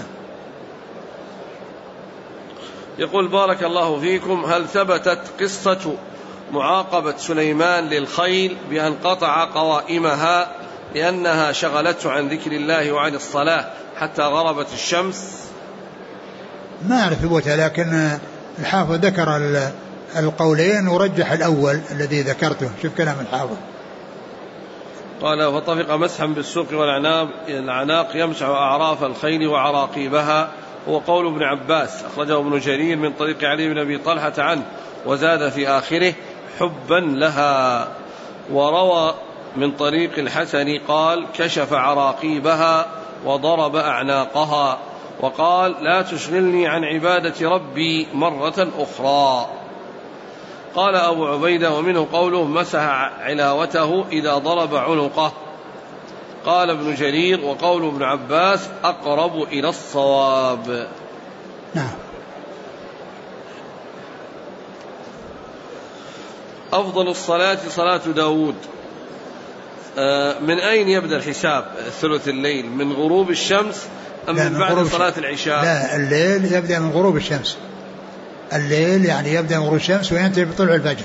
يقول بارك الله فيكم، هل ثبتت قصة معاقبة سليمان للخيل بأن قطع قوائمها لأنها شغلته عن ذكر الله وعن الصلاة حتى غربت الشمس؟ ما أعرف ثبوتها، لكن الحافظ ذكر القولين ورجح الأول الذي ذكرته. شوف كلام الحافظ. قال فطفق مسحا بالسوق والأعناق يمسح أعراف الخيل وعراقيبها، هو قول ابن عباس، أخرجه ابن جرير من طريق علي بن أبي طلحة عنه وزاد في آخره حبا لها. وروى من طريق الحسن قال كشف عراقيبها وضرب أعناقها، وقال لا تشغلني عن عبادة ربي مرة أخرى. قال أبو عبيدة ومنه قوله مسح علاوته إذا ضرب عنقه. قال ابن جرير وقول ابن عباس أقرب إلى الصواب. نعم. أفضل الصلاة صلاة داود. من أين يبدأ الحساب؟ ثلث الليل من غروب الشمس أم من بعد صلاة العشاء؟ لا، الليل يبدأ من غروب الشمس. الليل يعني يبدأ من غروب الشمس وينتهي بطلوع الفجر.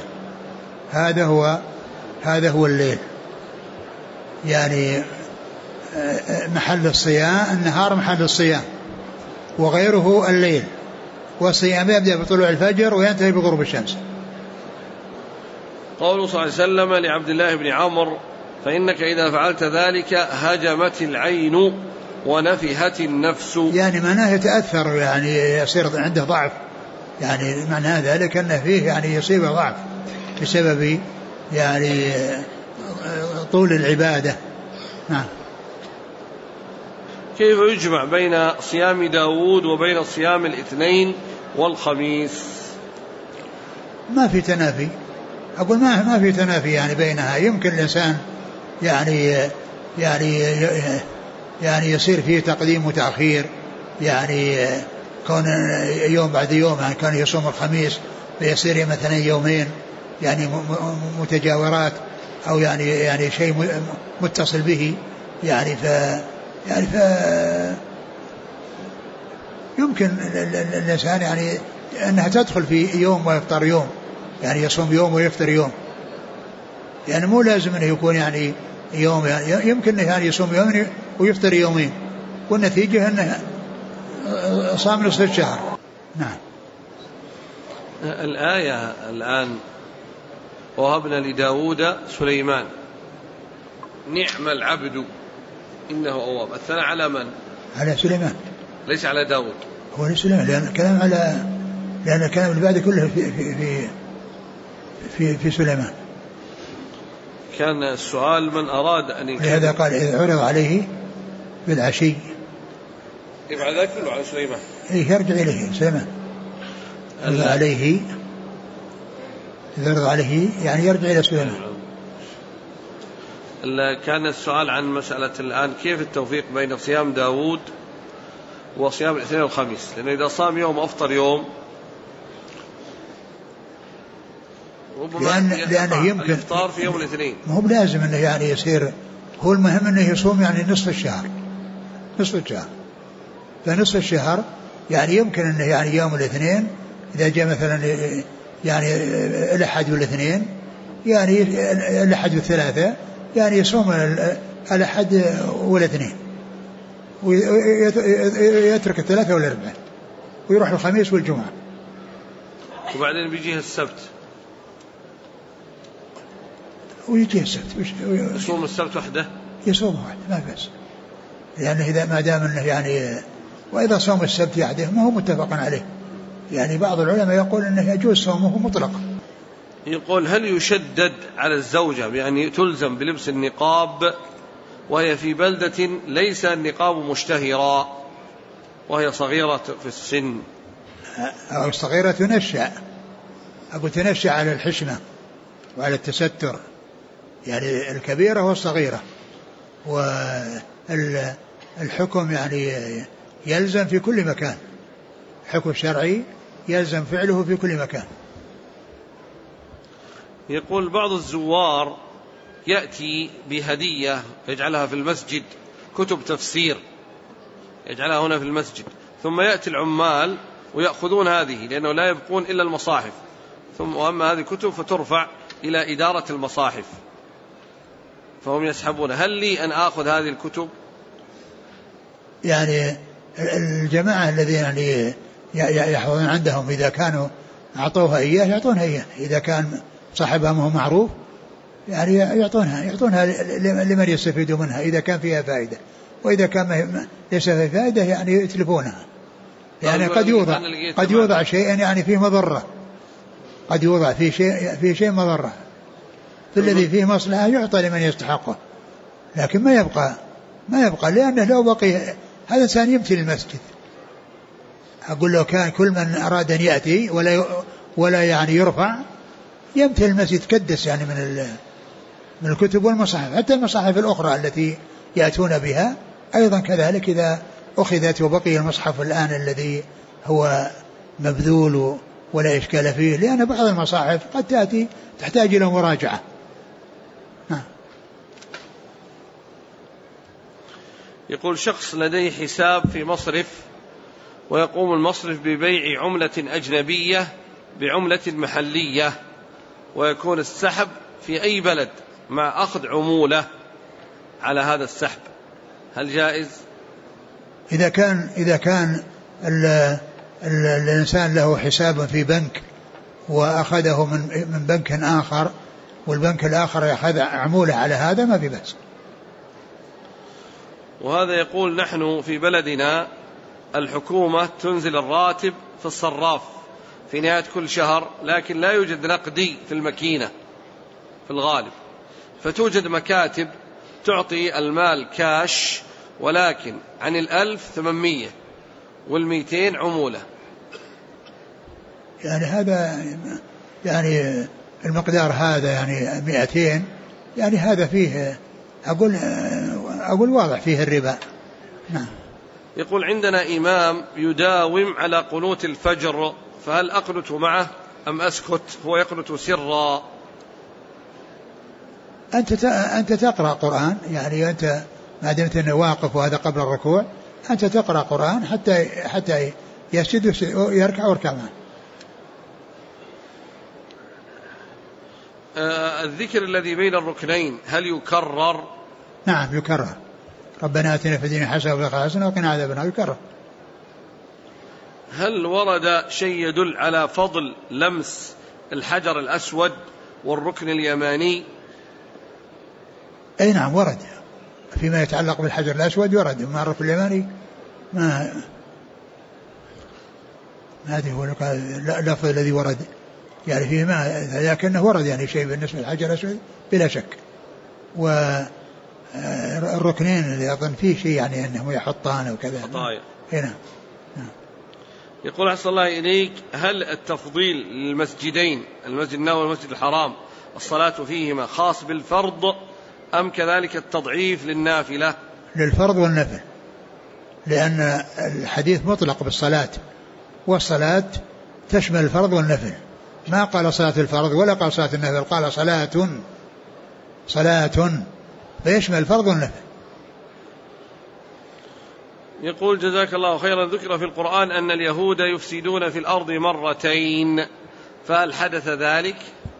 هذا هو الليل، يعني محل الصيام، النهار محل الصيام، وغيره الليل، والصيام يبدأ بطلوع الفجر وينتهي بغروب الشمس. قوله صلى الله عليه وسلم لعبد الله بن عمرو فإنك إذا فعلت ذلك هجمت العين ونفهت النفس، يعني معناه يتأثر، يعني يصير عنده ضعف، يعني معنى ذلك أنه فيه يعني يصيب ضعف بسبب يعني طول العبادة. نعم. كيف يجمع بين صيام داود وبين صيام الاثنين والخميس؟ ما في تنافي، أقول ما في تنافي يعني بينها. يمكن الإنسان يعني يصير فيه تقديم وتأخير، يعني كون يوم بعد يوم، يعني كان يصوم الخميس فيصير مثلا يومين يعني متجاورات، أو يعني شيء متصل به، يعني يمكن الإنسان يعني أنها تدخل في يوم ويفطر يوم، يعني يصوم يوم ويفطر يوم، يعني مو لازم أنه يكون يعني يوم، يعني يمكن يعني يصوم يوم ويفطر يومين، والنتيجة أنه صام نصف الشهر. نعم. الآية الآن وهبنا لداود سليمان نعم العبد إنه أواب، الثناء على من؟ على سليمان، ليس على داود. هو لسليمان، لأن الكلام اللي بعد كله في سليمان. كان السؤال من أراد أن يكون، لهذا قال إذا عرض عليه بالعشي يبقى ذلك كله على سليمان، يرجع إليه سليمان. إذا عرض عليه يعني يرجع إلى سليمان. كان السؤال عن مسألة الآن كيف التوفيق بين صيام داود وصيام الاثنين والخميس، لأنه إذا صام يوم أفطر يوم لأنه يمكن الإفطار في يوم الاثنين، ما هو بلازم أنه يعني يصير، هو المهم أنه يصوم يعني نصف الشهر، فنصف الشهر يعني يمكن أنه يعني يوم الاثنين إذا جاء مثلا يعني الأحد والاثنين، يعني الأحد والثلاثة، يعني يصوم الأحد والاثنين ويترك الثلاثة والأربعة ويروح الخميس والجمعة، وبعدين بيجيه السبت ويجيه السبت يصوم السبت وحده، يصوم واحد ما بس، لأنه إذا ما دام أنه يعني، وإذا صوم السبت وحده ما هو متفق عليه، يعني بعض العلماء يقول أنه يجوز صومه مطلقا. يقول هل يشدد على الزوجة بأن تلزم بلبس النقاب وهي في بلدة ليس النقاب مشتهرا وهي صغيرة في السن؟ أو الصغيرة تنشأ على الحشمة وعلى التستر، يعني الكبيرة والصغيرة، والحكم يعني يلزم في كل مكان، حكم شرعي يلزم فعله في كل مكان. يقول بعض الزوار يأتي بهدية يجعلها في المسجد، كتب تفسير يجعلها هنا في المسجد، ثم يأتي العمال ويأخذون هذه لأنه لا يبقون إلا المصاحف، ثم وأما هذه كتب فترفع إلى إدارة المصاحف فهم يسحبون. هل لي أن آخذ هذه الكتب؟ يعني الجماعة الذين يعني يحفظون عندهم إذا كانوا أعطوها إياه يعطونها إياه، إذا كان صاحبها ما هو معروف يعني يعطونها لمن يستفيد منها إذا كان فيها فائدة، وإذا كان ليس فيها فائدة يعني يتلفونها. يعني قد يوضع شيئا يعني فيه مضرة، قد يوضع في شيء مضرة، في الذي فيه مصلحة يعطى لمن يستحقه، لكن ما يبقى لأنه لو بقي هذا الإنسان يمتلي المسجد. أقول لو كان كل من أراد أن يأتي ولا يعني يرفع يمتلي المسجد كدس يعني من الكتب والمصاحف، حتى المصاحف الأخرى التي يأتون بها أيضا كذلك إذا أخذت وبقي المصحف الآن الذي هو مبذول ولا إشكال فيه، لأن بعض المصاحف قد تحتاج إلى مراجعة. يقول شخص لديه حساب في مصرف ويقوم المصرف ببيع عملة أجنبية بعملة محلية، ويكون السحب في أي بلد مع أخذ عمولة على هذا السحب، هل جائز؟ إذا كان الإنسان له حساب في بنك وأخذه من بنك آخر والبنك الآخر يأخذ عمولة على هذا ما في بأس. وهذا يقول نحن في بلدنا الحكومة تنزل الراتب في الصراف في نهاية كل شهر، لكن لا يوجد نقدي في الماكينة في الغالب، فتوجد مكاتب تعطي المال كاش، ولكن عن 1800 وال200 عمولة. يعني هذا يعني المقدار هذا يعني 200، يعني هذا فيه أقول واضح فيه الربا. نعم. يقول عندنا إمام يداوم على قنوت الفجر، فهل أقنت معه أم أسكت؟ هو يقنت سرا. أنت تقرأ قرآن، يعني أنت ما دمت أنه واقف وهذا قبل الركوع أنت تقرأ قرآن حتى يسجد ويركع ويركع معه. الذكر الذي بين الركنين هل يكرر؟ نعم يكرر. ربنا آتنا في الدنيا حسنة وفي الآخرة حسنة وقنا عذاب النار، يكرر. هل ورد شيء يدل على فضل لمس الحجر الأسود والركن اليماني؟ أي نعم ورد فيما يتعلق بالحجر الأسود، ورد. ما الركن اليماني ما هذه هو اللفظ الذي ورد يعني فيه، ما لكنه ورد يعني شيء بالنسبة للحجر الأسود بلا شك. والركنين اللي أظن فيه شيء يعني أنه يحطان وكذا. هنا. يقول أحسن الله إليك، هل التفضيل للمسجدين المسجد النبوي والمسجد الحرام الصلاة فيهما خاص بالفرض أم كذلك التضعيف للنافلة؟ للفرض والنفل، لأن الحديث مطلق بالصلاة، والصلاة تشمل الفرض والنفل، ما قال صلاة الفرض ولا قال صلاة النفل، قال صلاة فيشمل الفرض والنفل. يقول جزاك الله خيرا، ذكر في القرآن أن اليهود يفسدون في الأرض مرتين، فهل حدث ذلك؟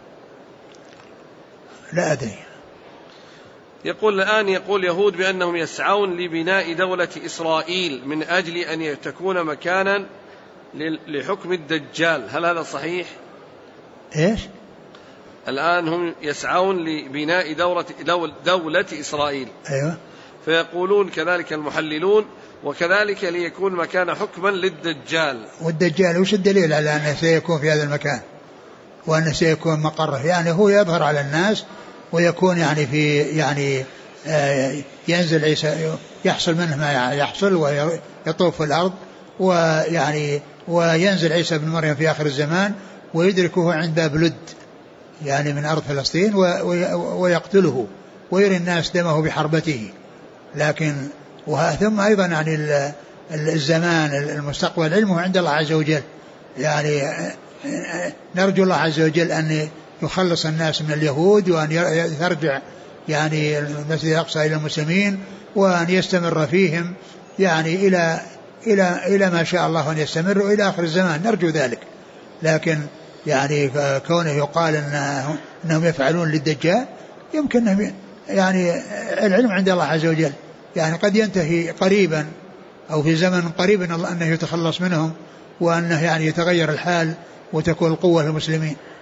لا أدري. يقول الآن يقول يهود بأنهم يسعون لبناء دولة إسرائيل من أجل أن تكون مكانا لحكم الدجال، هل هذا صحيح؟ إيش؟ الآن هم يسعون لبناء دولة إسرائيل. أيوة. فيقولون كذلك المحللون وكذلك ليكون مكان حكما للدجال. والدجال وش الدليل على أنه سيكون في هذا المكان وأنه سيكون مقره؟ يعني هو يظهر على الناس ويكون يعني في يعني ينزل عيسى، يحصل منه ما يحصل ويطوف في الأرض، ويعني وينزل عيسى بن مريم في آخر الزمان ويدركه عند باب لد يعني من أرض فلسطين ويقتله ويري الناس دمه بحربته. لكن ثم أيضا يعني الزمان المستقبل علمه عند الله عز وجل، يعني نرجو الله عز وجل أن يخلص الناس من اليهود وأن يرجع يعني المسجد الأقصى إلى المسلمين وأن يستمر فيهم يعني إلى ما شاء الله أن يستمروا إلى آخر الزمان، نرجو ذلك. لكن يعني كونه يقال أنهم يفعلون للدجال يمكن يعني العلم عند الله عز وجل، يعني قد ينتهي قريبا أو في زمن قريب أنه يتخلص منهم وأنه يعني يتغير الحال وتكون القوة للمسلمين.